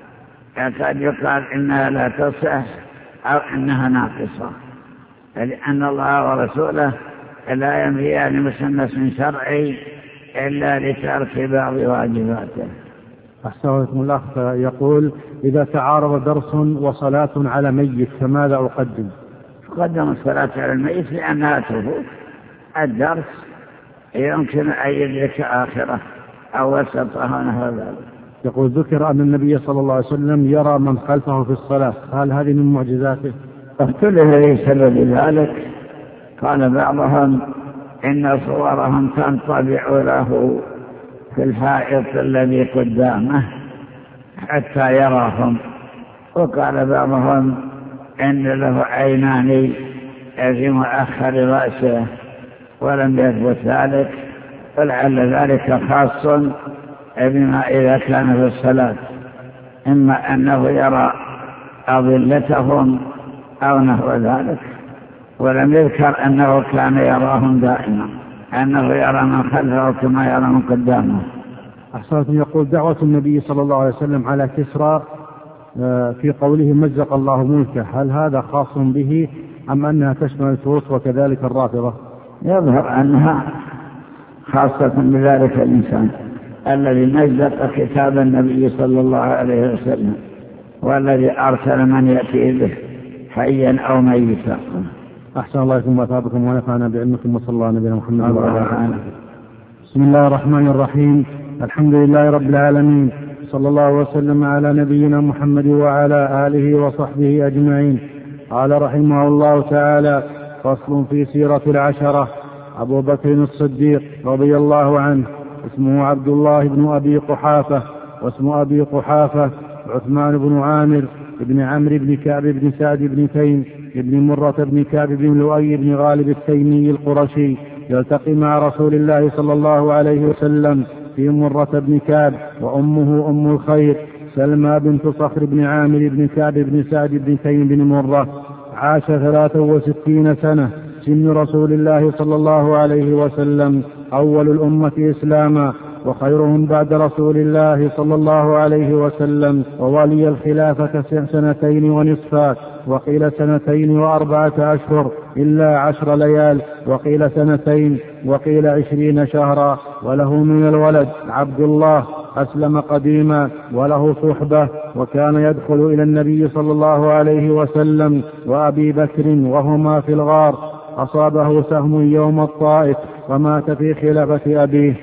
قد يقال إنها لا تصح أو إنها ناقصة، لأن الله ورسوله لا ينفيان مسنة شرعي إلا لترك بعض واجباته. أحسنكم. الأخ يقول: إذا تعارض درس وصلاة على ميت فماذا أقدم؟ تقدم الصلاة على الميت لأنها تفوت الدرس، يمكن أن يدرك آخره أو وسطه نحو ذلك. يقول: ذكر أن النبي صلى الله عليه وسلم يرى من خلفه في الصلاة، هل هذه من معجزاته؟ اختلف في سبب ذلك. قال بعضهم إن صورهم تنطبع له في الحائط الذي قدامه حتى يراهم، وقال بعضهم إن له عينان في مؤخر رأسه ولم يثبت ذلك، ولعل ذلك خاص بما إذا كان في الصلاة، إما أنه يرى أضلتهم أو نحو ذلك، ولم يذكر أنه كان يراهم دائما، أنه يرى من خلفه كما يرى من قدامه. أحسنتم. يقول: دعوة النبي صلى الله عليه وسلم على كسرى في قوله مزق الله ملكه، هل هذا خاص به أم أنها تشمل الفرس وكذلك الرافضة؟ يظهر أنها خاصة بذلك الإنسان الذي مزق كتاب النبي صلى الله عليه وسلم، والذي أرسل من يأتي به حيا أو ميتا. أحسن الله إليكم وأثابكم ونفعنا بعلمكم، وصلى الله على نبينا محمد وعلى آله. بسم الله الرحمن الرحيم. الحمد لله رب العالمين، صلى الله وسلم على نبينا محمد وعلى آله وصحبه أجمعين. قال رحمه الله تعالى: فصل في سيرة العشرة. أبو بكر الصديق رضي الله عنه اسمه عبد الله بن أبي قحافة، واسم أبي قحافة عثمان بن عامر بن عمرو بن كعب بن سعد بن تيم بن مرة بن كعب بن لؤي بن غالب التيمي القرشي يلتقي مع رسول الله صلى الله عليه وسلم في مرة بن كعب، وأمه أم الخير سلمى بنت صخر بن عامر بن كعب بن سعد بن تيم بن مرة. عاش ثلاثا وستين سنة، سن رسول الله صلى الله عليه وسلم، أول الأمة إسلاما وخيرهم بعد رسول الله صلى الله عليه وسلم، وولي الخلافة سنتين ونصفا، وقيل سنتين وأربعة أشهر إلا عشر ليال، وقيل سنتين، وقيل عشرين شهرا. وله من الولد عبد الله أسلم قديما وله صحبة، وكان يدخل إلى النبي صلى الله عليه وسلم وأبي بكر وهما في الغار، أصابه سهم يوم الطائف ومات في خلافة أبيه.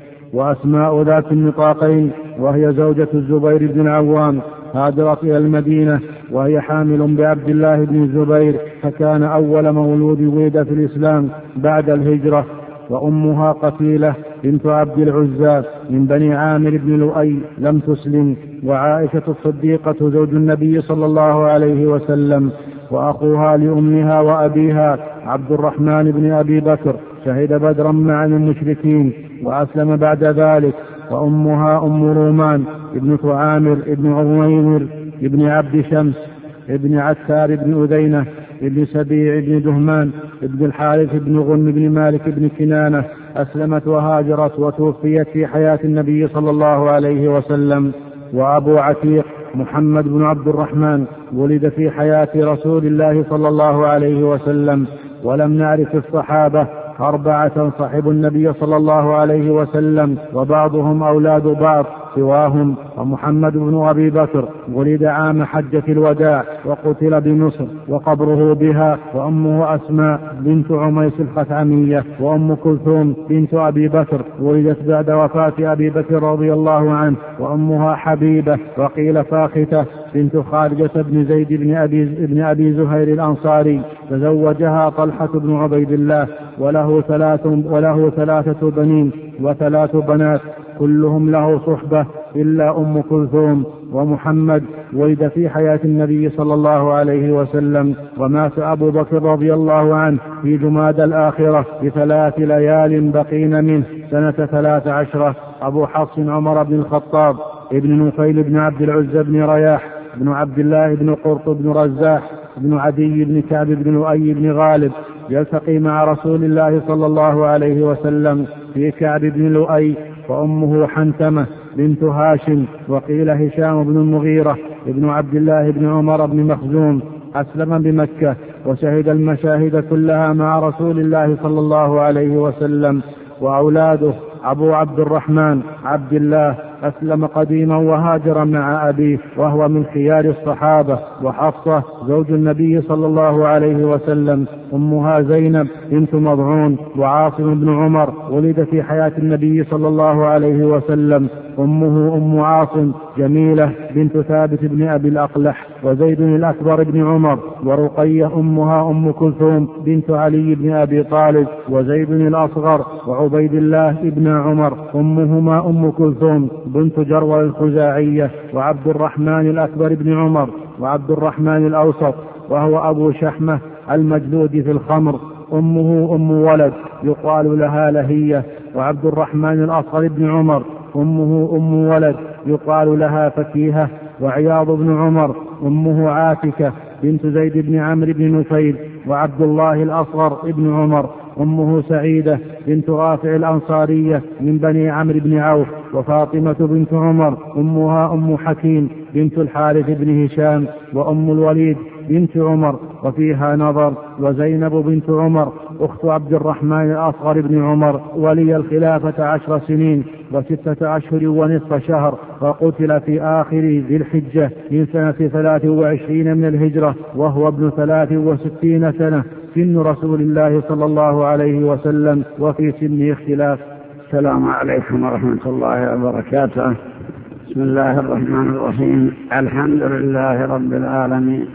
وأسماء ذات النطاقين وهي زوجة الزبير بن العوام هاجرت إلى المدينة وهي حامل بعبد الله بن الزبير، فكان أول مولود ولد في الإسلام بعد الهجرة. وأمها قتيلة بنت عبد العزى من بني عامر بن لؤي لم تسلم. وعائشة الصديقة زوج النبي صلى الله عليه وسلم. وأخوها لأمها وأبيها عبد الرحمن بن أبي بكر شهد بدرا مع المشركين وأسلم بعد ذلك. وأمها أم رومان ابنة عامر ابن عويمر ابن عبد شمس ابن عتار بن أذينة ابن سبيع بن دهمان ابن الحارث بن غنم بن مالك بن كنانة، أسلمت وهاجرت وتوفيت في حياة النبي صلى الله عليه وسلم. وأبو عتيق محمد بن عبد الرحمن ولد في حياة رسول الله صلى الله عليه وسلم، ولم نعرف الصحابة أربعة صحبوا النبي صلى الله عليه وسلم وبعضهم أولاد بعض سواهم. ومحمد بن أبي بكر ولد عام حجة الوداع وقتل بمصر وقبره بها. وأمه أسماء بنت عميس الخثعمية. وأم كلثوم بنت أبي بكر ولدت بعد وفاة أبي بكر رضي الله عنه. وأمها حبيبة وقيل فاختة بنت خارجة بن زيد بن أبي, بن أبي زهير الأنصاري، تزوجها طلحة بن عبيد الله، وله, ثلاث وله ثلاثة بنين وثلاث بنات كلهم له صحبة إلا أم كلثوم. ومحمد ولد في حياة النبي صلى الله عليه وسلم، ومات أبو بكر رضي الله عنه في جماد الآخرة بثلاث ليال بقين منه سنة ثلاث عشرة. أبو حفص عمر بن الخطاب ابن نفيل بن عبد العزى بن رياح بن عبد الله بن قرط بن رزاح بن عدي بن كعب بن لؤي بن غالب يلتقي مع رسول الله صلى الله عليه وسلم في كعب بن لؤي. وأمه حنتمة بنت هاشم، وقيل هشام بن المغيرة ابن عبد الله بن عمر بن مخزوم، أسلم بمكة وشهد المشاهد كلها مع رسول الله صلى الله عليه وسلم. وأولاده أبو عبد الرحمن عبد الله أسلم قديما وهاجر مع أبيه وهو من خيار الصحابة. وحفصة زوج النبي صلى الله عليه وسلم، أمها زينب بنت مضعون. وعاصم بن عمر ولد في حياة النبي صلى الله عليه وسلم، أمه أم عاصم جميلة بنت ثابت بن أبي الأقلح. وزيد الأكبر بن عمر. ورقية أمها أم كلثوم بنت علي بن أبي طالب. وزيد الأصغر وعبيد الله ابن عمر أمهما أم كلثوم بنت جروة الخزاعية. وعبد الرحمن الأكبر بن عمر وعبد الرحمن الأوسط وهو أبو شحمة المجلود في الخمر، أمه أم ولد يقال لها لهية. وعبد الرحمن الأصغر بن عمر أمه أم ولد يقال لها فكيهة. وعياض بن عمر أمه عاتكة بنت زيد بن عمرو بن نفيل. وعبد الله الأصغر ابن عمر أمه سعيدة بنت رافع الأنصارية من بني عمرو بن عوف. وفاطمة بنت عمر أمها أم حكيم بنت الحارث بن هشام. وأم الوليد بنت عمر وفيها نظر. وزينب بنت عمر أخت عبد الرحمن الأصغر بن عمر ولي الخلافة عشر سنين وستة أشهر ونصف شهر، وقتل في آخر ذي الحجة من سنة ثلاث وعشرين من الهجرة وهو ابن ثلاث وستين سنة، سن رسول الله صلى الله عليه وسلم، وفي سنه اختلاف. السلام عليكم ورحمة الله وبركاته. بسم الله الرحمن الرحيم. الحمد لله رب العالمين،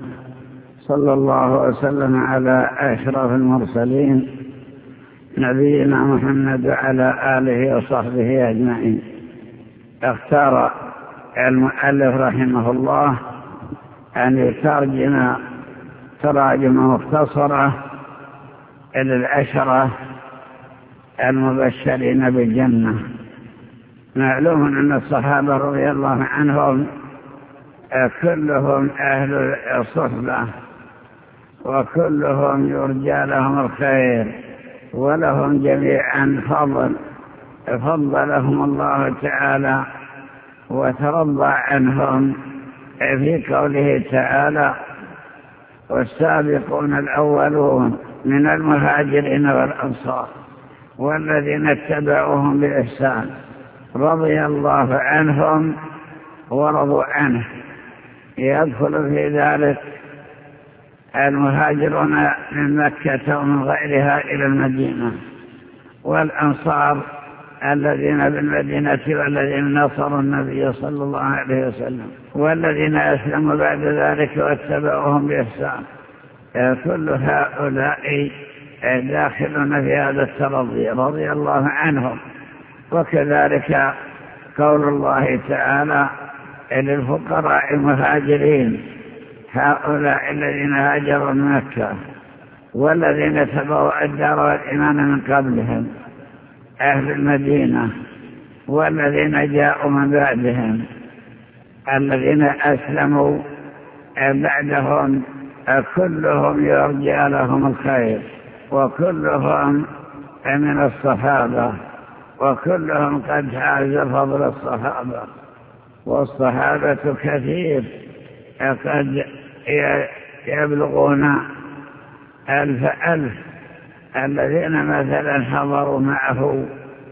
صلى الله وسلم على أشرف المرسلين نبينا محمد وعلى آله وصحبه أجمعين. اختار المؤلف رحمه الله أن يترجم تراجم مختصرة إلى العشرة المبشرين بالجنة. معلوم أن الصحابة رضي الله عنهم كلهم أهل الصحبة، وكلهم يرجى لهم الخير، ولهم جميعا فضل فضلهم الله تعالى وترضى عنهم في قوله تعالى: والسابقون الأولون من المهاجرين والأنصار والذين اتبعوهم بإحسان رضي الله عنهم ورضوا عنه. يدخل في ذلك المهاجرون من مكة ومن غيرها إلى المدينة، والأنصار الذين بالمدينة والذين نصروا النبي صلى الله عليه وسلم، والذين أسلموا بعد ذلك واتبعوهم بإحسان. كل هؤلاء داخلون في هذا الترضي رضي الله عنهم. وكذلك قول الله تعالى: للفقراء المهاجرين هؤلاء الذين هاجروا من مكة والذين تبوأوا الدار والإيمان من قبلهم أهل المدينة والذين جاءوا من بعدهم الذين أسلموا بعدهم، كلهم يرجى لهم الخير، وكلهم من الصحابة، وكلهم قد حاز فضل الصحابة. والصحابة كثير قد يبلغون ألف ألف الذين مثلا حضروا معه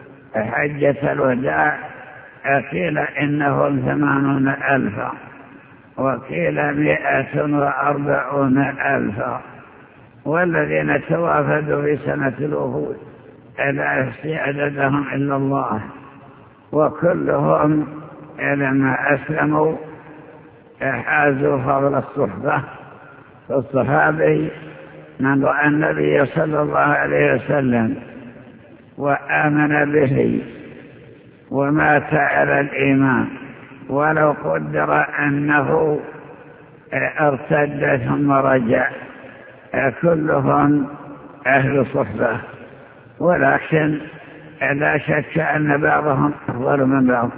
حجة الوداع، قيل إنهم ثمانون ألفا، وقيل مئة وأربعون ألفا. والذين توافدوا في سنة الوفود لا يحصي عددهم إلا الله، وكلهم لما أسلموا حازوا فضل الصحبة. فالصحابي من رأى النبي صلى الله عليه وسلم وآمن به ومات على الإيمان، ولو قدر أنه ارتد ثم رجع، كلهم أهل صحبة. ولكن لا شك أن بعضهم أفضل من بعض،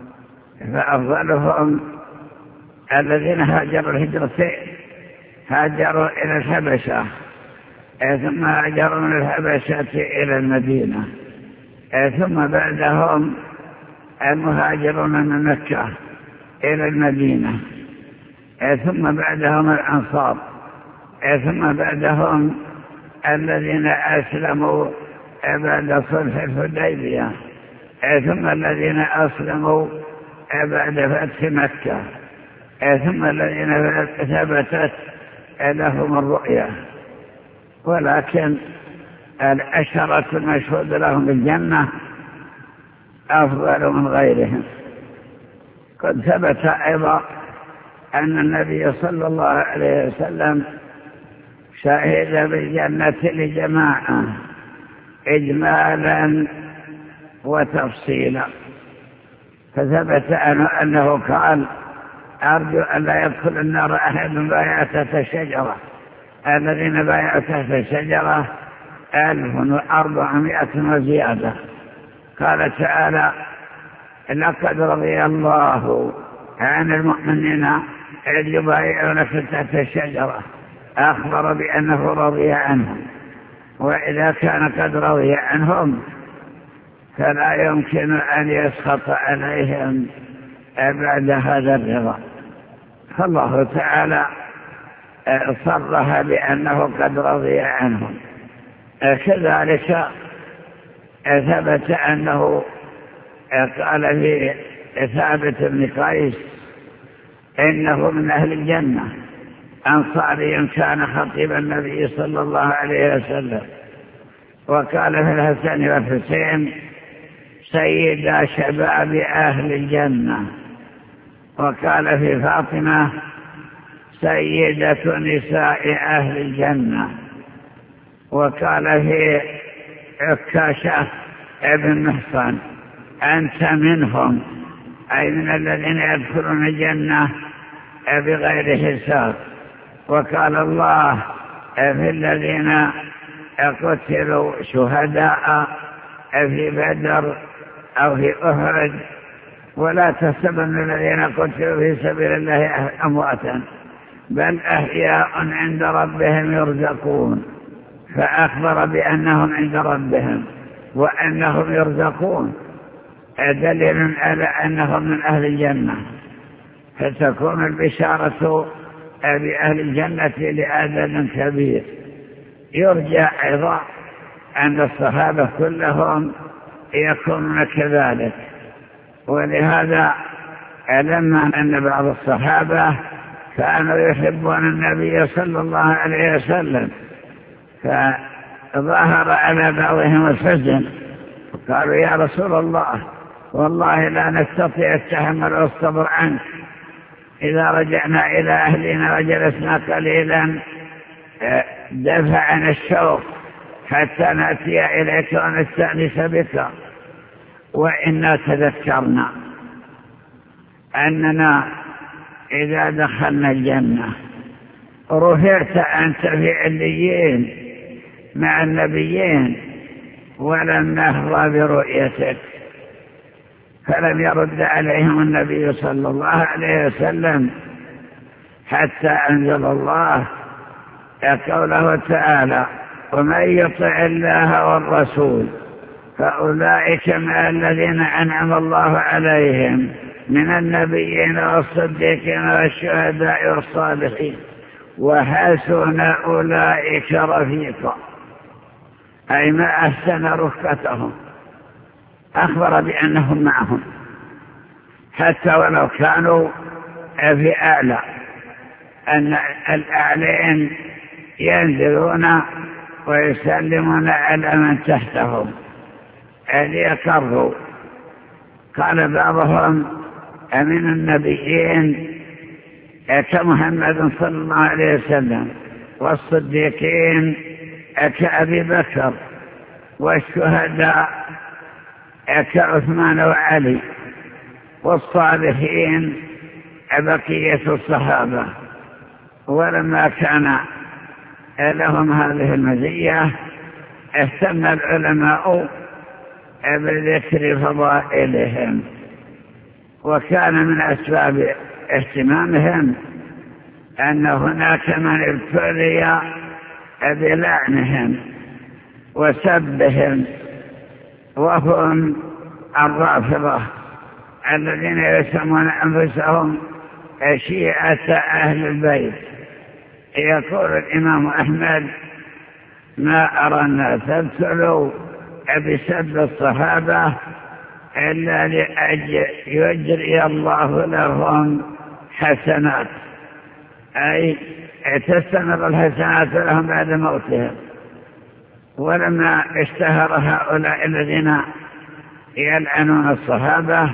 فأفضلهم الذين هاجروا الهجرتين، هاجروا إلى الحبشة ثم هاجروا من الحبشة إلى المدينة، ثم بعدهم المهاجرون من مكة إلى المدينة، ثم بعدهم الأنصار، ثم بعدهم الذين أسلموا بعد صلح الحديبية، ثم الذين أسلموا بعد فتح مكة، ثم الذين ثبتت لهم الرؤيا. ولكن العشرة المشهود لهم بالجنة أفضل من غيرهم. قد ثبت أيضا أن النبي صلى الله عليه وسلم شهد بالجنة لجماعة إجمالا وتفصيلا. فثبت أنه قال: أرجو أن لا يدخل النار أحد بايع تحت الشجرة. الذين بايعوا تحت الشجرة ألف وأربعمائة وزيادة. قال تعالى: لقد رضي الله عن المؤمنين إذ يبايعونك تحت الشجرة. أخبر بأنه رضي عنهم، وإذا كان قد رضي عنهم فلا يمكن أن يسخط عليهم بعد هذا الرضا. فالله تعالى صرح بأنه قد رضي عنهم. كذلك ثبت أنه قال في ثابت بن قيس: إنه من أهل الجنة، أنصاري كان خطيب النبي صلى الله عليه وسلم. وقال في الحسن والحسين: سيدا شباب أهل الجنة. وقال في فاطمة: سيدة نساء أهل الجنة. وقال في عكاشة ابن محصن: أنت منهم، أي من الذين يدخلون الجنة بغير حساب. وقال الله في الذين قتلوا شهداء في بدر أو في أحد ولا تحسبن الذين قتلوا في سبيل الله أمواتا بل أحياء عند ربهم يرزقون، فأخبر بأنهم عند ربهم وأنهم يرزقون، دليل على أنهم من أهل الجنة، فتكون البشارة بأهل الجنة لعدد كبير. يرجى أيضا أن الصحابة كلهم يكونون كذلك، ولهذا لما أن بعض الصحابة كانوا يحبون النبي صلى الله عليه وسلم فظهر على بعضهم الحزن، قالوا يا رسول الله والله لا نستطيع التحمل والصبر عنك، إذا رجعنا إلى أهلنا وجلسنا قليلا دفعنا الشوق حتى نأتي إليك ونستأنس بك، وإنا تذكرنا أننا إذا دخلنا الجنة رفعت أنت في عليين مع النبيين ولم نهضى برؤيتك، فلم يرد عليهم النبي صلى الله عليه وسلم حتى أنزل الله قوله تعالى ومن يطع الله والرسول فأولئك مع الذين أنعم الله عليهم من النبيين والصديقين والشهداء والصالحين وحسن أولئك رفيقا، أي ما أحسن رفقتهم، أخبر بأنهم معهم حتى ولو كانوا في أعلى، أن الأعلين ينزلون ويسلمون على من تحتهم ليقروا. قال بعضهم من النبيين كمحمد صلى الله عليه وسلم، والصديقين كأبي بكر، والشهداء كعثمان وعلي، والصالحين بقية الصحابة. ولما كان لهم هذه المزية اهتم العلماء بذكر فضائلهم، وكان من أسباب اهتمامهم أن هناك من ابتلي بلعنهم وسبهم، وهم الرافضة الذين يسمون أنفسهم شيعة أهل البيت. يقول الإمام أحمد ما أرى الناس ابتلوا بسب الصحابة إلا لأجل يجري الله لهم حسنات، أي تستمر الحسنات لهم بعد موتهم. ولما اشتهر هؤلاء الذين يلعنون الصحابة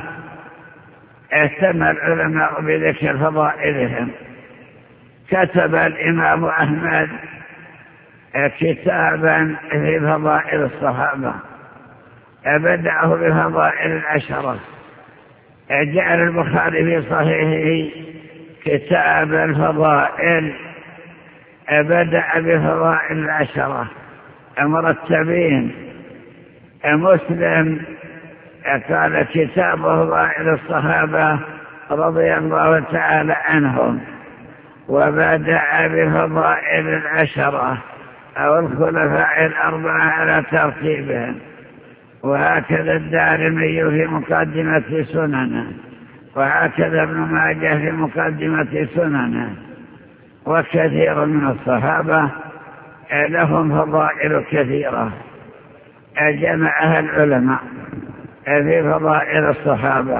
اهتم العلماء بذكر فضائلهم. كتب الإمام أحمد كتابا في فضائل الصحابة، بدأه بفضائل العشرة. جعل البخاري في صحيحه كتاب الفضائل، بدأ بفضائل العشرة مرتبين. مسلم قال كتاب فضائل الصحابة رضي الله تعالى عنهم، وبدأ بفضائل العشرة أو الخلفاء الأربعة على ترتيبهم. وهكذا الدارمي في مقدمة سننه، وهكذا ابن ماجه في مقدمة سننه. وكثير من الصحابة لهم فضائل كثيرة جمعها العلماء في فضائل الصحابة.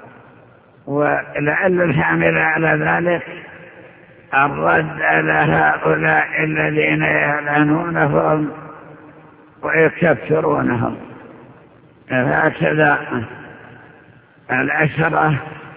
ولعل الحامل على ذلك الرد على هؤلاء الذين يلعنونهم ويكفرونهم. هكذا العشرة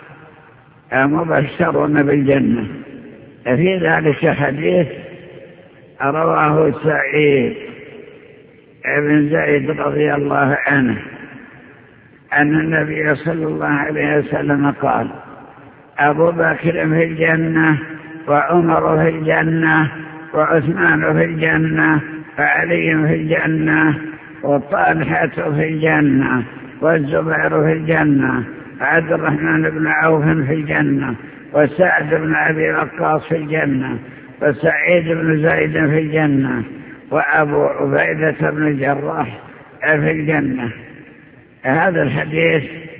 مبشرون بالجنة. في ذلك حديث رواه سعيد بن زيد رضي الله عنه أن النبي صلى الله عليه وسلم قال أبو بكر في الجنة وعمر في الجنة وعثمان في الجنة وعلي في الجنة وطلحة في الجنة والزبير في الجنة وعبد الرحمن بن عوف في الجنة وسعد بن أبي وقاص في الجنة وسعيد بن زيد في الجنة وأبو عبيدة بن الجراح في الجنة. هذا الحديث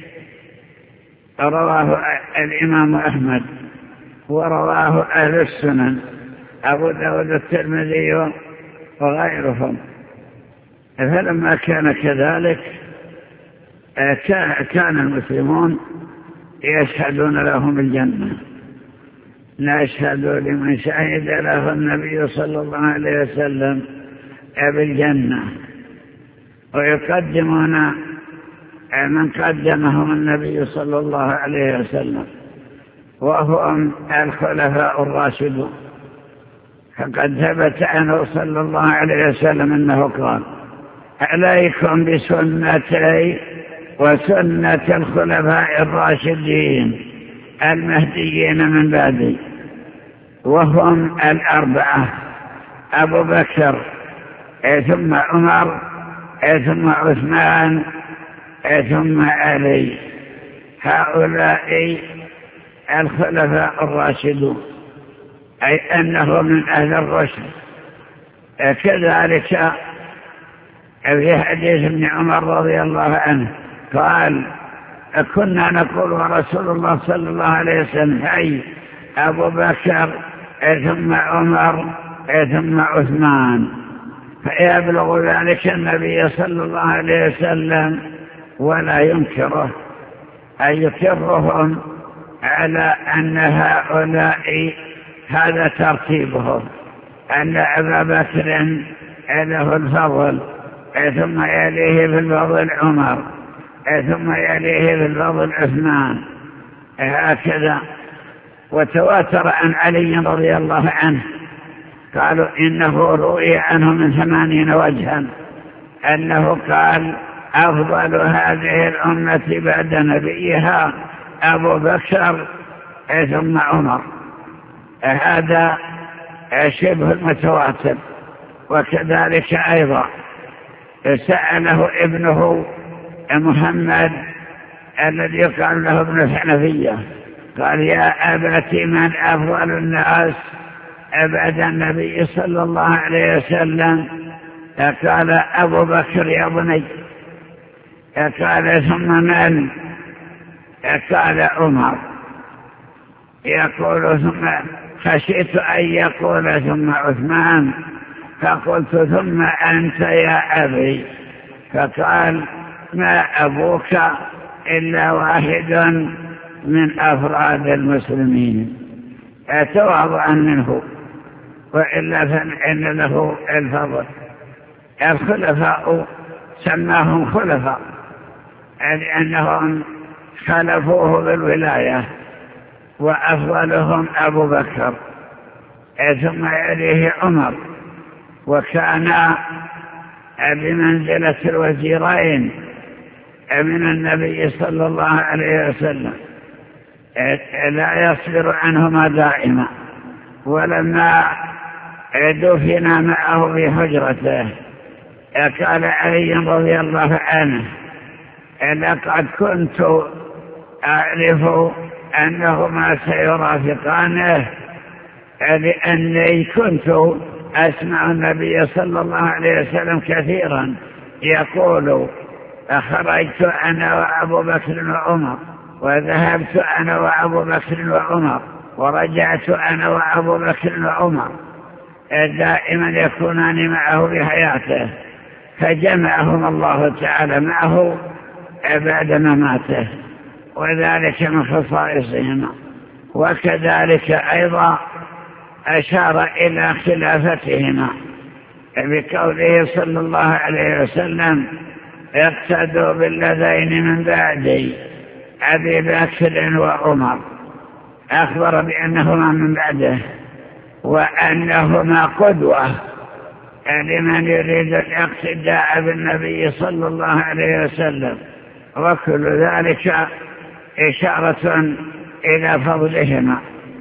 رواه الإمام أحمد ورواه أهل السنن أبو داود الترمذي وغيرهم. فلما كان كذلك كان المسلمون يشهدون لهم الجنة، نشهد لمن شهد له النبي صلى الله عليه وسلم بالجنة، ويقدمون من قدمهم النبي صلى الله عليه وسلم وهم الخلفاء الراشدون. فقد ثبت عنه صلى الله عليه وسلم أنه قال: عليكم بسنتي وسنة الخلفاء الراشدين المهديين من بعدي، وهم الأربعة: أبو بكر ثم عمر ثم عثمان ثم علي. هؤلاء الخلفاء الراشدون، أي أنه من أهل الرشد. كذلك في حديث ابن عمر رضي الله عنه قال: كنا نقول ورسول الله صلى الله عليه وسلم حي، أبو بكر ثم عمر ثم عثمان. فيبلغ ذلك النبي صلى الله عليه وسلم ولا ينكره، أي يكرهم على أن هؤلاء هذا ترتيبهم، أن أبا بكر له الفضل ثم يليه بالفضل عمر ثم يليه بالفضل عثمان، هكذا. وتواتر عن علي رضي الله عنه قالوا إنه روي عنه من ثمانين وجها أنه قال: أفضل هذه الأمة بعد نبيها أبو بكر ثم عمر. هذا شبه المتواتر. وكذلك أيضا سأله ابنه محمد الذي يقال له ابن الحنفية، قال: يا أبتي من أفضل الناس بعد النبي صلى الله عليه وسلم؟ قال: أبو بكر يا بني. قال: ثم من؟ قال: عمر. يقول: ثم خشيت أن يقول ثم عثمان، فقلت: ثم أنت يا أبي؟ فقال: ما أبوك إلا واحد من أفراد المسلمين، تواضعا منه، وإلا فإن له الفضل. الخلفاء سماهم خلفاء لأنهم خلفوه بالولاية، وأفضلهم أبو بكر ثم يليه عمر، وكان بمنزلة الوزيرين من النبي صلى الله عليه وسلم، لا يصبر عنهما دائما. ولما دفن معه في حجرته قال علي رضي الله عنه: لقد كنت أعرف أنهما سيرافقانه، لأني كنت أسمع النبي صلى الله عليه وسلم كثيرا يقول: خرجت أنا وأبو بكر وعمر، وذهبت أنا وأبو بكر وعمر، ورجعت أنا وأبو بكر وعمر، دائما يكونان معه في حياته، فجمعهم الله تعالى معه بعد مماته، وذلك من خصائصهما. وكذلك أيضا أشار إلى خلافتهما بقوله صلى الله عليه وسلم: اقتدوا بالذين من بعدي أبي بكر وعمر. أخبر بأنهما من بعده وأنهما قدوة لمن يريد الاقتداء بالنبي صلى الله عليه وسلم، وكل ذلك إشارة إلى فضلهما.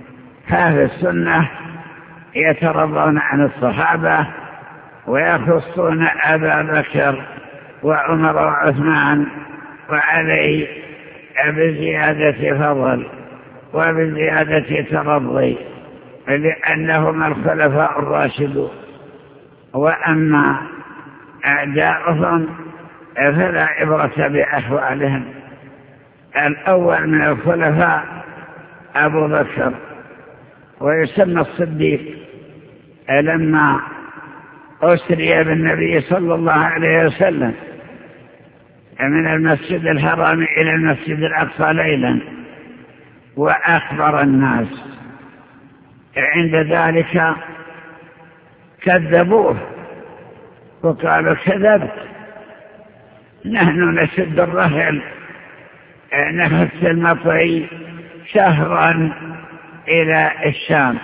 هذه السنة يترضون عن الصحابة ويخصون أبا بكر وعمر وعثمان وعلي بزيادة فضل وبزيادة ترضي لأنهم الخلفاء الراشدون. وأما أعداؤهم فلا عبرة بأحوالهم. الأول من الخلفاء أبو بكر ويسمى الصديق، لما أسري بالنبي صلى الله عليه وسلم من المسجد الحرام إلى المسجد الأقصى ليلا وأخبر الناس، عند ذلك كذبوه وقالوا كذبت، نحن نشد الرحل نحث المطري شهرا إلى الشام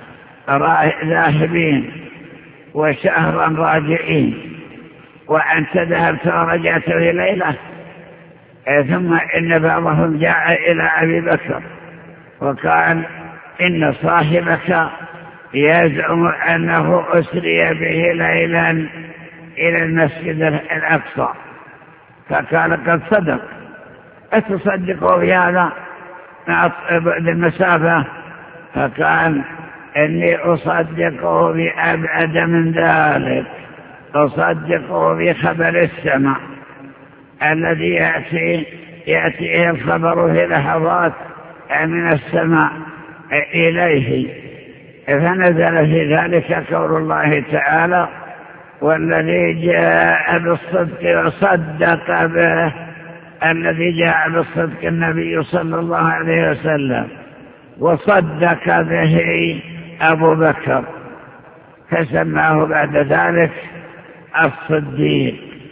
ذاهبين وشهرا راجعين، وأنت ذهبت ورجعت في ليلة. ثم إن بعضهم جاء إلى أبي بكر وقال إن صاحبك يزعم أنه أسري به ليلا إلى المسجد الأقصى، فقال قد صدق، أتصدقوا بهذا مع المسافة؟ فقال إني أصدقه بأبعد من ذلك، أصدقه بخبر السماء الذي يأتي يأتيه الخبر في لحظات من السماء إليه. فنزل في ذلك قول الله تعالى والذي جاء بالصدق وصدق به، الذي جاء بالصدق النبي صلى الله عليه وسلم وصدق به أبو بكر، فسماه بعد ذلك الصديق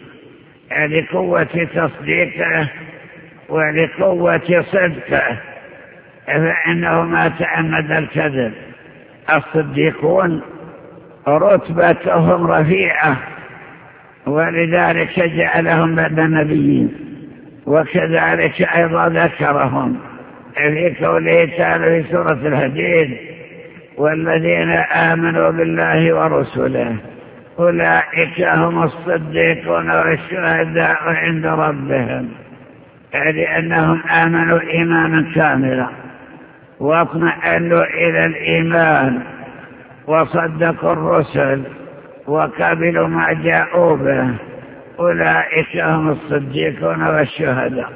لقوة تصديقه ولقوة صدقه، فإنه ما تعمد الكذب. الصديقون رتبتهم رفيعة ولذلك جعلهم بعد النبيين، وكذلك أيضا ذكرهم في قوله تعالى في سورة الحديد والذين آمنوا بالله ورسله أولئك هم الصديقون والشهداء عند ربهم، لأنهم آمنوا إيمانا كاملا واطمأنوا إلى الإيمان وصدقوا الرسل وقبلوا ما جاءوا به، أولئك هم الصديقون والشهداء.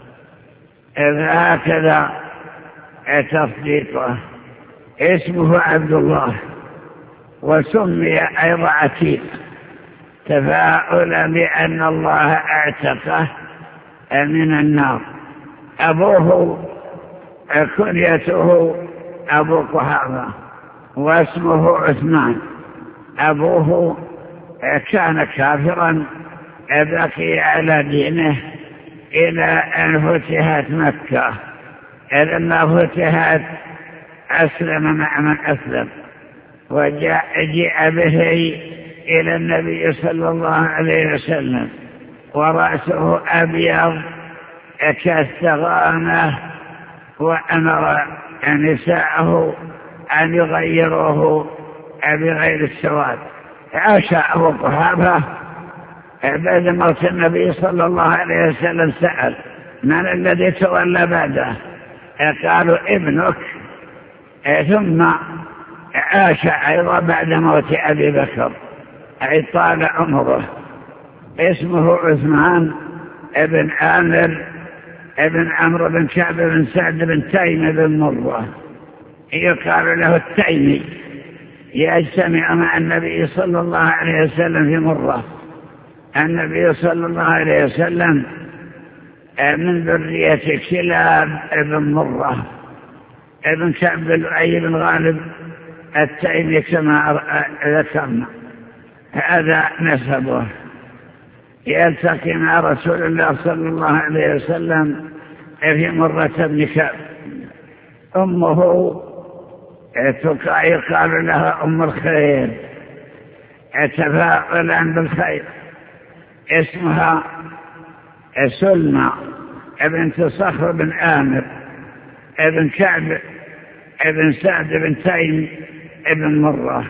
هكذا تصديقه. اسمه عبد الله وسمي أيضا عتيق تفاؤلا بأن الله اعتقه من النار. أبوه كنيته أبو قحافة واسمه عثمان. أبوه كان كافرا بقي على دينه إلى أن فتحت مكة. لما فتحت أسلم مع من أسلم وجاء جاء به إلى النبي صلى الله عليه وسلم ورأسه أبيض كالثغامة، وأمر نساءه أن يغيروه بغير السواد. عاش أبو قحافة بعد موت النبي صلى الله عليه وسلم سأل من الذي تولى بعده؟ قالوا ابنك. ثم عاش أيضا بعد موت أبي بكر أي طال عمره. اسمه عثمان ابن عامر ابن عمرو بن كعب بن سعد بن تيم بن مرة، يقال له التيمي، يجتمع مع النبي صلى الله عليه وسلم في مرة. النبي صلى الله عليه وسلم من ذرية كلاب بن مرة ابن كعب بن لؤي بن غالب التيمي كما ذكرنا، هذا نسبه. يلتقي مع رسول الله صلى الله عليه وسلم في مرة بن كعب. أمه يقال لها أم الخير تفاؤلا بالخير. اسمها سلمى بنت صخر بن آمر ابن كعب ابن سعد بن تيم ابن مرة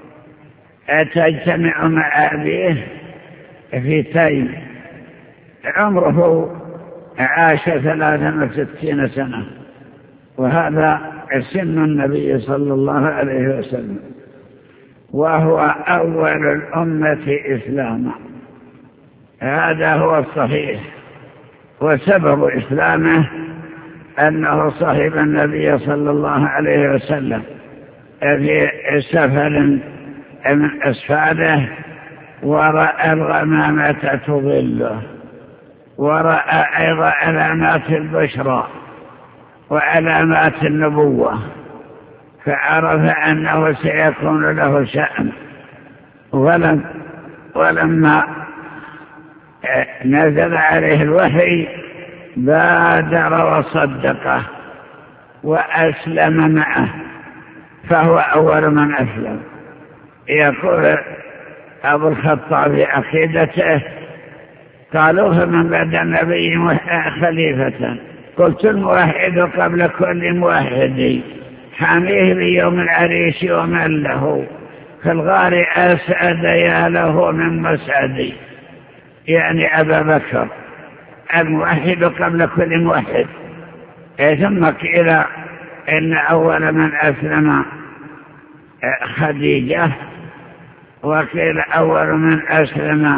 تجتمع مع أبيه في تيم. عمره عاش ثلاثا وستين سنة، وهذا سن النبي صلى الله عليه وسلم، وهو أول الأمة إسلاما. هذا هو الصحيح، وسبب إسلامه أنه صحب النبي صلى الله عليه وسلم في سفر من أسفاره، ورأى الغمامة تظله، ورأى أيضا علامات البشرى وعلامات النبوة، فعرف أنه سيكون له شأن. ولم ولما نزل عليه الوحي بادر وصدقه وأسلم معه، فهو أول من أسلم. يقول أبو الخطاب في عقيدته: قالوا فمن بعد النبي خليفة؟ قلت: الموحد قبل كل موحد، حاميه بيوم العريش ومن له في الغار أسعد يا له من مسعد. يعني أبا بكر الموحد قبل كل موحد. ثم قيل إن أول من أسلم خديجة، وقيل أول من أسلم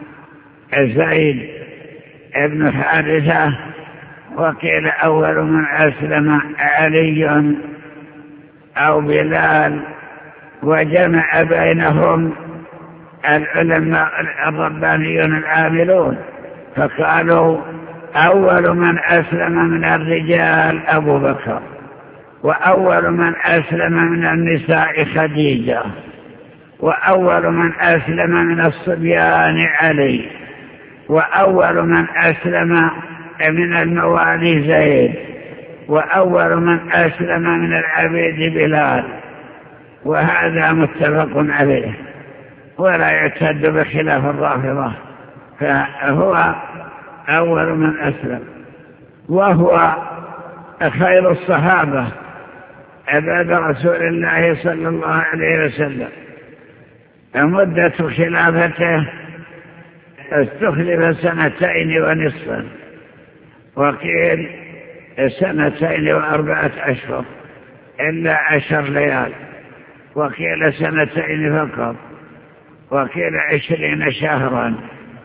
زيد ابن حارثة، وقيل أول من أسلم علي أو بلال. وجمع بينهم العلماء الربانيون العاملون، فقالوا أول من أسلم من الرجال أبو بكر، وأول من أسلم من النساء خديجة، وأول من أسلم من الصبيان علي، وأول من أسلم من الموالي زيد، وأول من أسلم من العبيد بلال. وهذا متفق عليه ولا يعتد بخلاف الرافضة، فهو أول من أسلم، وهو خير الصحابة بعد رسول الله صلى الله عليه وسلم. مدة خلافته استخلف سنتين ونصفا، وقيل سنتين وأربعة أشهر إلا عشر ليال، وقيل سنتين فقط، وقيل عشرين شهرا.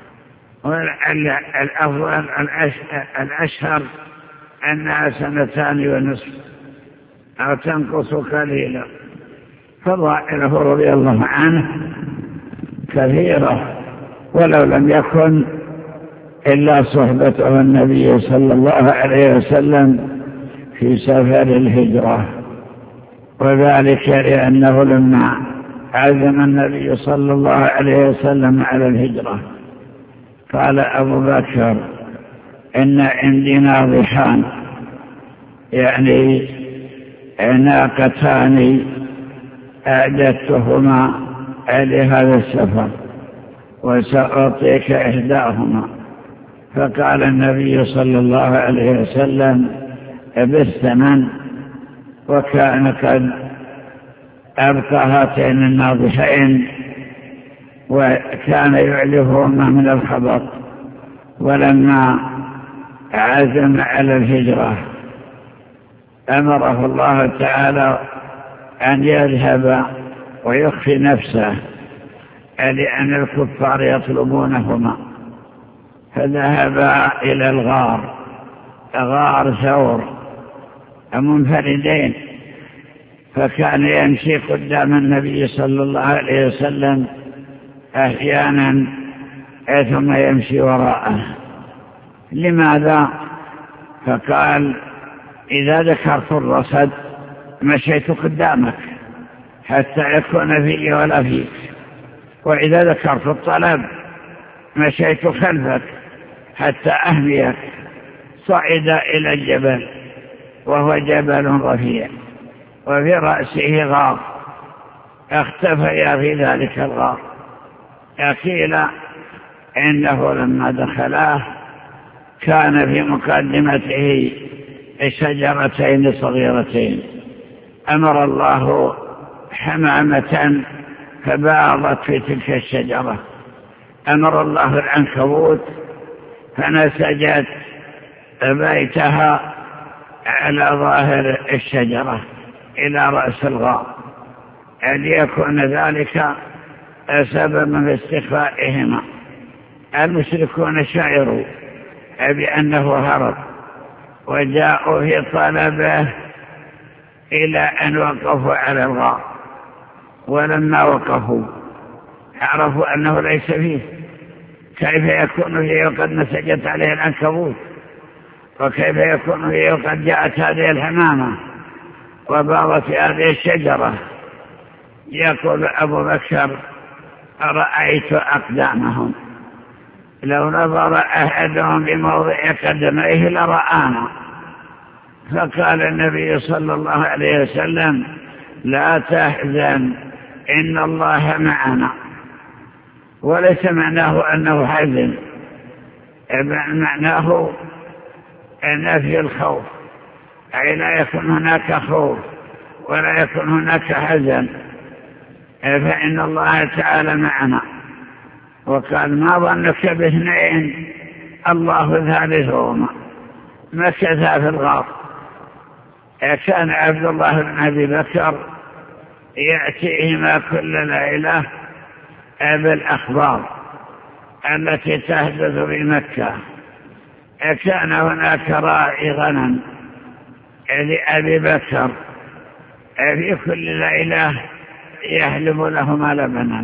والأفضل الأشهر أنها سنتان ونصف أو تنقص قليلا. فضائله رضي الله عنه كثيرة، ولو لم يكن إلا صحبته النبي صلى الله عليه وسلم في سفر الهجرة، وذلك لأنه لما عزم النبي صلى الله عليه وسلم على الهجرة قال أبو بكر: إن عندي ناضحان، يعني ناقتان أعددتهما لهذا السفر وسأعطيك إحداهما. فقال النبي صلى الله عليه وسلم: بالثمن. وكان قد أبقى هاتين الناضحين، وكان يعلفهما من الخبط. ولما عزم على الهجرة أمره الله تعالى أن يذهب ويخفي نفسه، لأن الكفار يطلبونهما، فذهبا إلى الغار، غار ثور منفردين، فكان يمشي قدام النبي صلى الله عليه وسلم أحيانا ثم يمشي وراءه. لماذا؟ فقال: إذا ذكرت الرصد مشيت قدامك حتى يكون في ولا فيك، وإذا ذكرت الطلب مشيت خلفك حتى أهميك. صعد إلى الجبل وهو جبل رفيع وفي رأسه غار، اختفيا في ذلك الغار. قيل إنه لما دخلاه كان في مقدمته شجرتين صغيرتين، أمر الله حمامة فباضت في تلك الشجرة، أمر الله العنكبوت فنسجت بيتها على ظاهر الشجرة إلى رأس الغار، أن يكون ذلك سببا في استخفائهما. المشركون شعروا بأنه هرب وجاءوا في طلبه إلى أن وقفوا على الغار، ولما وقفوا عرفوا أنه ليس فيه. كيف يكون فيه وقد نسجت عليه العنكبوت؟ وكيف يكون فيه وقد جاءت هذه الحمامة وباضت في هذه الشجرة؟ يقول أبو بكر: رأيت أقدامهم، لو نظر أحدهم بموضع قدميه لرآنا. فقال النبي صلى الله عليه وسلم: لا تحزن إن الله معنا. وليس معناه أنه حزن، معناه نفي الخوف، أي لا يكون هناك خوف ولا يكون هناك حزن، فإن الله تعالى معنا. وقال: ما ظنك باثنين الله ثالثهما. مكثا في الغار. كان عبد الله بن أبي بكر يأتيهما كل ليلة بالأخبار التي تحدث بمكة. كان هناك راعي غنم لأبي بكر في كل ليلة يحلب لهما لبنا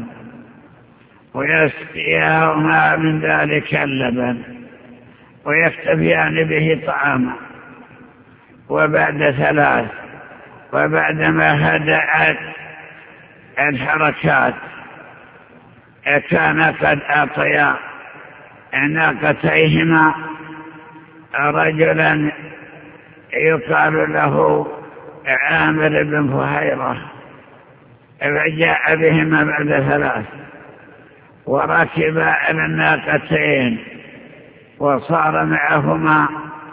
ويسقيهما من ذلك اللبن ويكتفيان به طعاما. وبعد ثلاث وبعدما هدأت الحركات كان قد أعطيا ناقتيهما رجلا يقال له عامر بن فهيرة، فجاء بهما بعد ثلاث وركب على الناقتين وصار معهما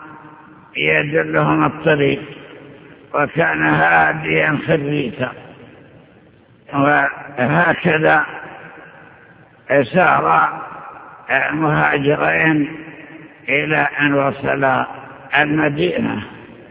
يدلهم الطريق، وكان هاديا خريتا. وهكذا سار مهاجرين إلى أن وصل المدينة.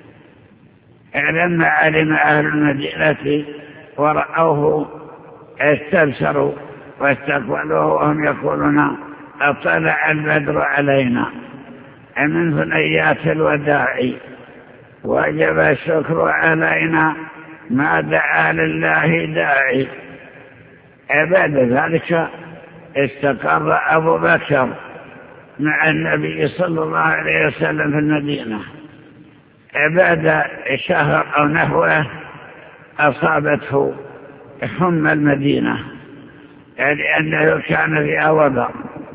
لما علم أهل المدينة ورأوه استبشروا واستقبلوه وهم يقولون: أطلع البدر علينا من ثنيات الوداع، وجب الشكر علينا، ما دعا لله داعي. بعد ذلك استقر أبو بكر مع النبي صلى الله عليه وسلم في المدينة. بعد شهر أو نحوه أصابته حمى المدينة، لأنه كان فيها وباء.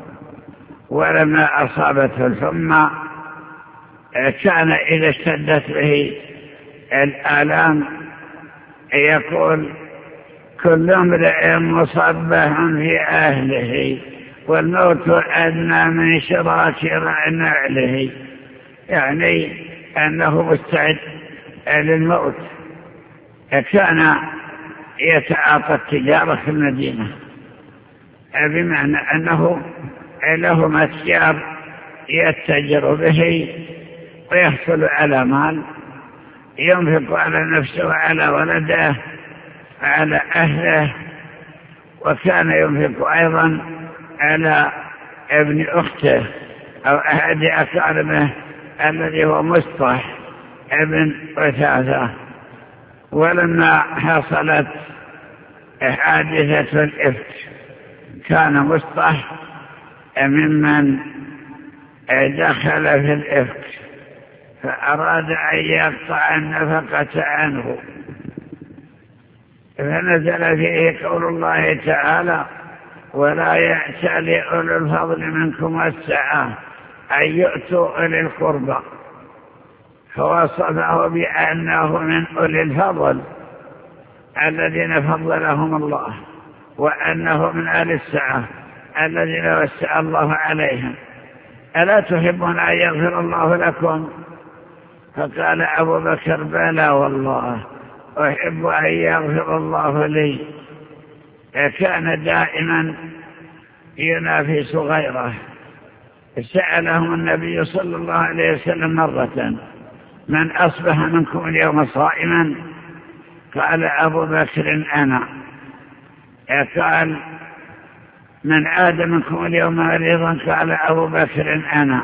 ولما أصابته الحمى كان إذا اشتدت به الآلام يقول: كل امرئ مصبح في أهله والموت أدنى من شراك نعله، يعني أنه مستعد للموت. كان يتعاطى التجارة في المدينة، بمعنى أنه له متجر يتجر به ويحصل على مال ينفق على نفسه وعلى ولده وعلى أهله، وكان ينفق أيضا على ابن أخته أو أحد أقاربه الذي هو مصطح ابن وثاثة. ولما حصلت حادثة الإفك كان مصطح ممن دخل في الإفك، فأراد أن يقطع النفقة عنه، فنزل فيه قول الله تعالى: ولا يأتل أولو الفضل منكم والسعة أن يؤتوا أولي القربى، فوصفه بأنه من أولي الفضل الذين فضلهم الله، وأنه من أهل السعة الذين وسع الله عليهم. ألا تحبون أن يغفر الله لكم؟ فقال أبو بكر: بلى والله، أحب أن يغفر الله لي. كان دائما ينافس غيره. سألهم النبي صلى الله عليه وسلم مرة: من أصبح منكم اليوم صائما؟ قال: أبو بكر أنا. قال: من عاد منكم اليوم مريضا؟ قال: أبو بكر أنا.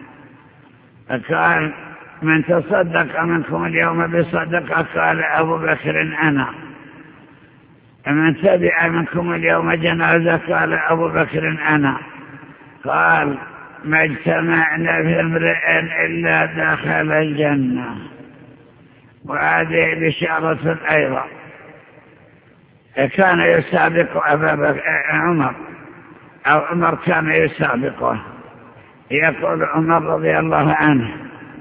قال: من تصدق منكم اليوم بصدقة؟ قال: أبو بكر أنا. من تبع منكم اليوم جنازة؟ قال: أبو بكر أنا. قال: ما اجتمعنا في امرئ إلا دخل الجنة. وهذه بشارة أيضا. كان يسابق أبا بكر عمر، أو عمر كان يسابقه. يقول عمر رضي الله عنه: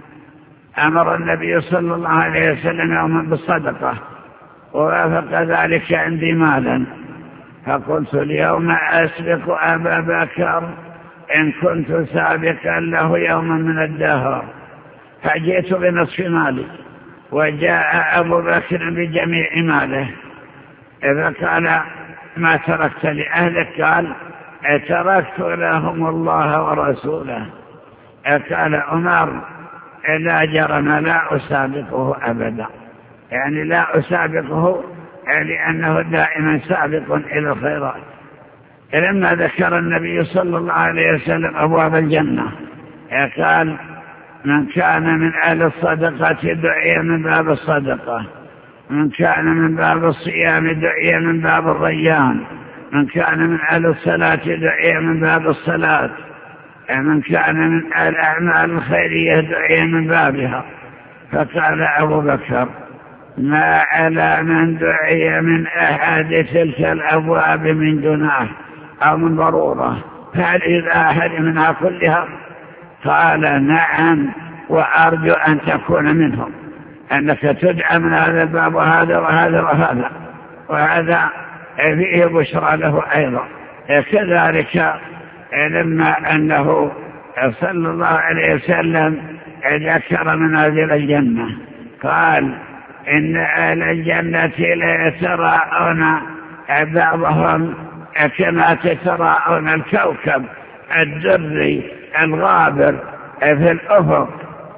أمر النبي صلى الله عليه وسلم يوما بالصدقة، ووافق ذلك عندي مالا، فقلت: اليوم أسبق أبا بكر إن كنت سابقا له يوما من الدهر. فجئت بنصف مالي، وجاء أبو بكر بجميع ماله. إذا قال: ما تركت لأهلك؟ قال: تركت لهم الله ورسوله. قال عمر: لا جرم لا أسابقه أبدا، يعني لا أسابقه لأنه دائما سابق إلى الخيرات. لما ذكر النبي صلى الله عليه وسلم أبواب الجنة قال: من كان من أهل الصدقة دعي من باب الصدقة، من كان من باب الصيام دعي من باب الريان، من كان من أهل الصلاة دعي من باب الصلاة، من كان من الأعمال الخيرية دعي من بابها. فقال أبو بكر: ما على من دعي من أحد تلك الأبواب من جناح أو من ضرورة، فهل إذا أحد منها كلها؟ قال: نعم، وأرجو أن تكون منهم، أنك تدعى من هذا الباب وهذا وهذا وهذا، وهذا فيه بشرى له أيضا. كذلك لما أنه صلى الله عليه وسلم ذكر منازل الجنة قال: إن أهل الجنة لا يتراءون بعضهم كما تتراءون الكوكب الدري الغابر في الأفق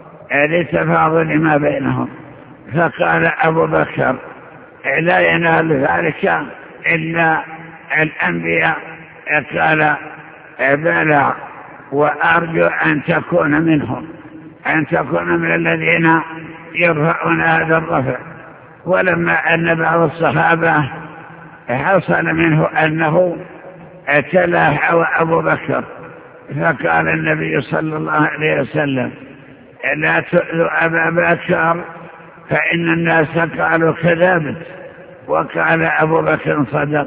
لتفاضل ما بينهم. فقال أبو بكر: لا ينال ذلك إلا الأنبياء. قال: بلى، وأرجو أن تكون منهم، أن تكون من الذين يرفعون هذا الرفع. ولما أن بعض الصحابة حصل منه أنه تلاحى أبو بكر، فقال النبي صلى الله عليه وسلم: لا تؤذوا أبا بكر فإن الناس قالوا كذبت، وقال أبو بكر صدق،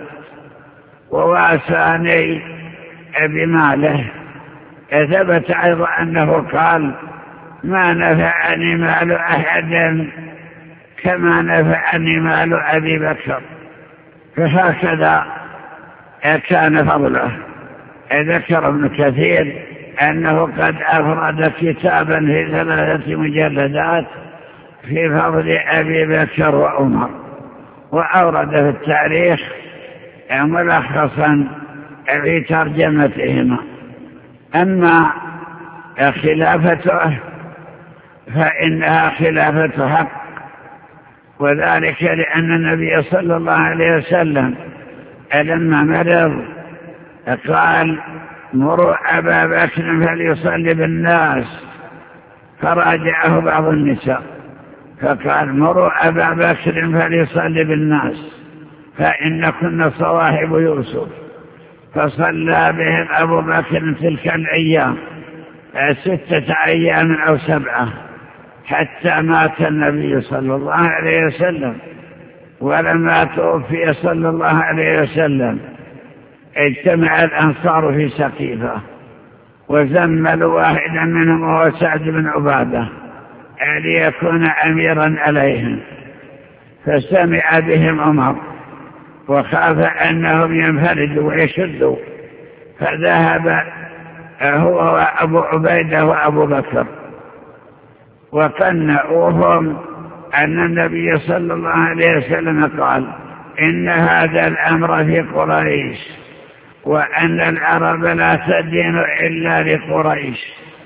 وواساني بماله. ثبت أيضا أنه قال: ما نفعني مال أحد كما نفعني مال أبي بكر. فهكذا كان فضله. ذكر ابن كثير أنه قد أفرد كتابا في ثلاثة مجلدات في فضل أبي بكر وعمر، وأورد في التاريخ ملخصا في ترجمتهما. أما خلافته فإنها خلافة حق، وذلك لأن النبي صلى الله عليه وسلم لما مرض قال: مروا أبا بكر فليصلي بالناس، فراجعه بعض النساء فقال: مروا أبا بكر فليصلي بالناس فإن كنا صواحب يوسف. فصلى بهم أبو بكر تلك الأيام ستة أيام أو سبعة حتى مات النبي صلى الله عليه وسلم. ولما توفي صلى الله عليه وسلم اجتمع الأنصار في سقيفة، وزملوا واحدا منهم وهو سعد بن عبادة ليكون أميرا عليهم. فسمع بهم عمر وخاف أنهم ينفردوا ويشدوا، فذهب هو وأبو عبيدة وأبو بكر وقنعوهم أن النبي صلى الله عليه وسلم قال إن هذا الأمر في قريش وأن العرب لا تدين إلا لقريش.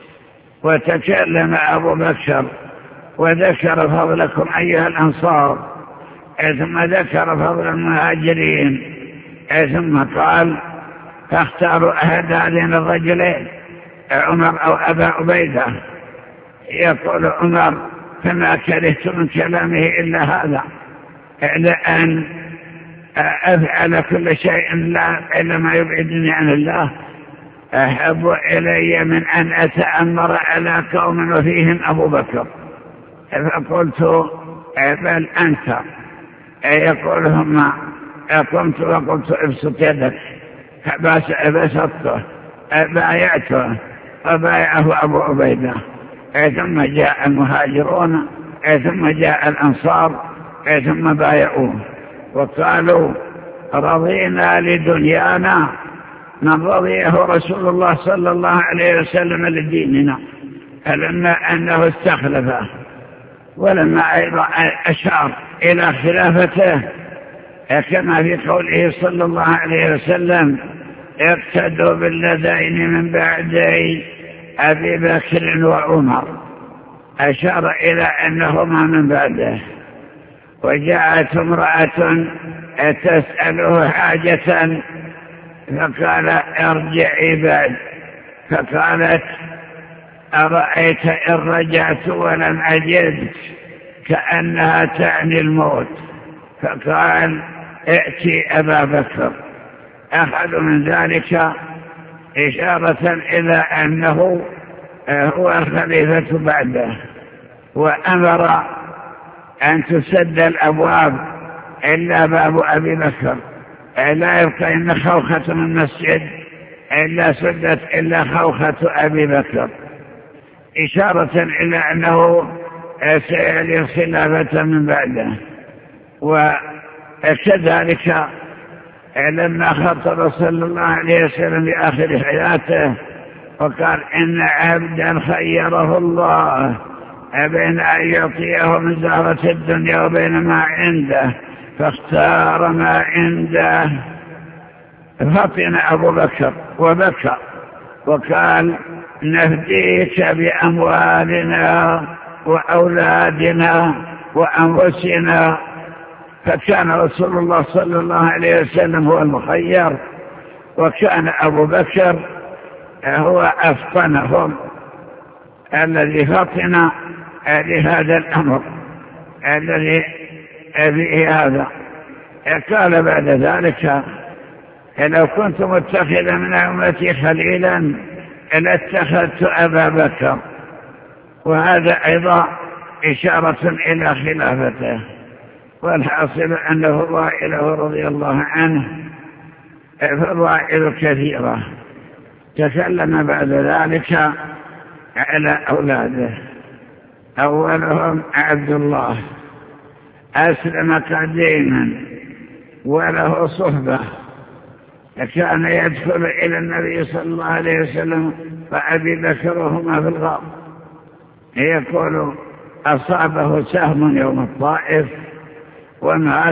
وتكلم أبو بكر وذكر فضلكم أيها الأنصار، ثم ذكر فضل المهاجرين، ثم قال فاختاروا أحد هذين الرجلين، عمر أو أبا عبيدة. يقول عمر فما كرهت من كلامه إلا هذا، لأن أفعل كل شيء إلا ما يبعدني عن الله أحب إلي من أن أتأمر على قوم وفيهم أبو بكر. فقلت بل أنت. يقول هم قمت وقلت ابسط يدك، فبسطته بايعته وبايعه أبو عبيدة. ثم جاء المهاجرون ثم جاء الأنصار ثم بايعوه وقالوا رضينا لدنيانا من رضيه رسول الله صلى الله عليه وسلم لديننا، فلما أنه استخلفه ولما أيضا أشار إلى خلافته كما في قوله صلى الله عليه وسلم اقتدوا بالذين من بعدي أبي بكر وعمر، أشار إلى أنهما من بعده. وجاءت امرأة تسأله حاجة فقال ارجعي بعد، فقالت أرأيت إن رجعت ولم أجد، كأنها تعني الموت. فقال ائتي أبا بكر. أخذ من ذلك إشارة إلى أنه هو الخليفة بعده، وأمر أن تسد الأبواب إلا باب أبي بكر، لا يبقى إن خوخة من المسجد إلا سدت إلا خوخة أبي بكر، إشارة إلى أنه سيلي الخلافة من بعده. وكذلك لما خطب صلى الله عليه وسلم بآخر حياته وقال إن عبدا خيره الله بين أن يعطيه من زهرة الدنيا وبين ما عنده فاختار ما عنده. فطن أبو بكر وبكى وقال نفديك بأموالنا وأولادنا وأنفسنا. فكان رسول الله صلى الله عليه وسلم هو المخير، وكان أبو بكر هو أفطنهم الذي فطن لهذا الأمر الذي فيه هذا. قال بعد ذلك لو كنت متخذا من أمتي خليلا لاتخذت أبا بكر. وهذا أيضا إشارة إلى خلافته. والحاصل أنه ضائله رضي الله عنه فضائل كثيرة. تكلم بعد ذلك على أولاده. أولهم عبد الله أسلم قديما وله صحبة، كان يدخل إلى النبي صلى الله عليه وسلم وأبي بكر وهما في الغار. يقول أصابه سهم يوم الطائف ومات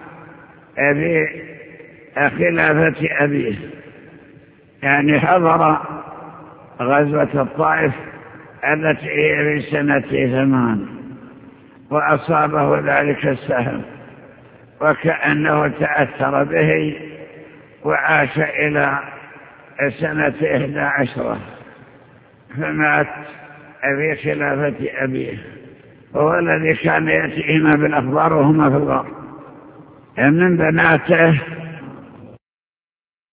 بخلافة أبيه، يعني حضر غزوة الطائف التي هي في سنة ثمان وأصابه ذلك السهم وكأنه تأثر به وعاش إلى سنة إحدى عشرة فمات في خلافة أبيه، وهو الذي كان يأتيهما بالأخبار وهما في الغار. من بناته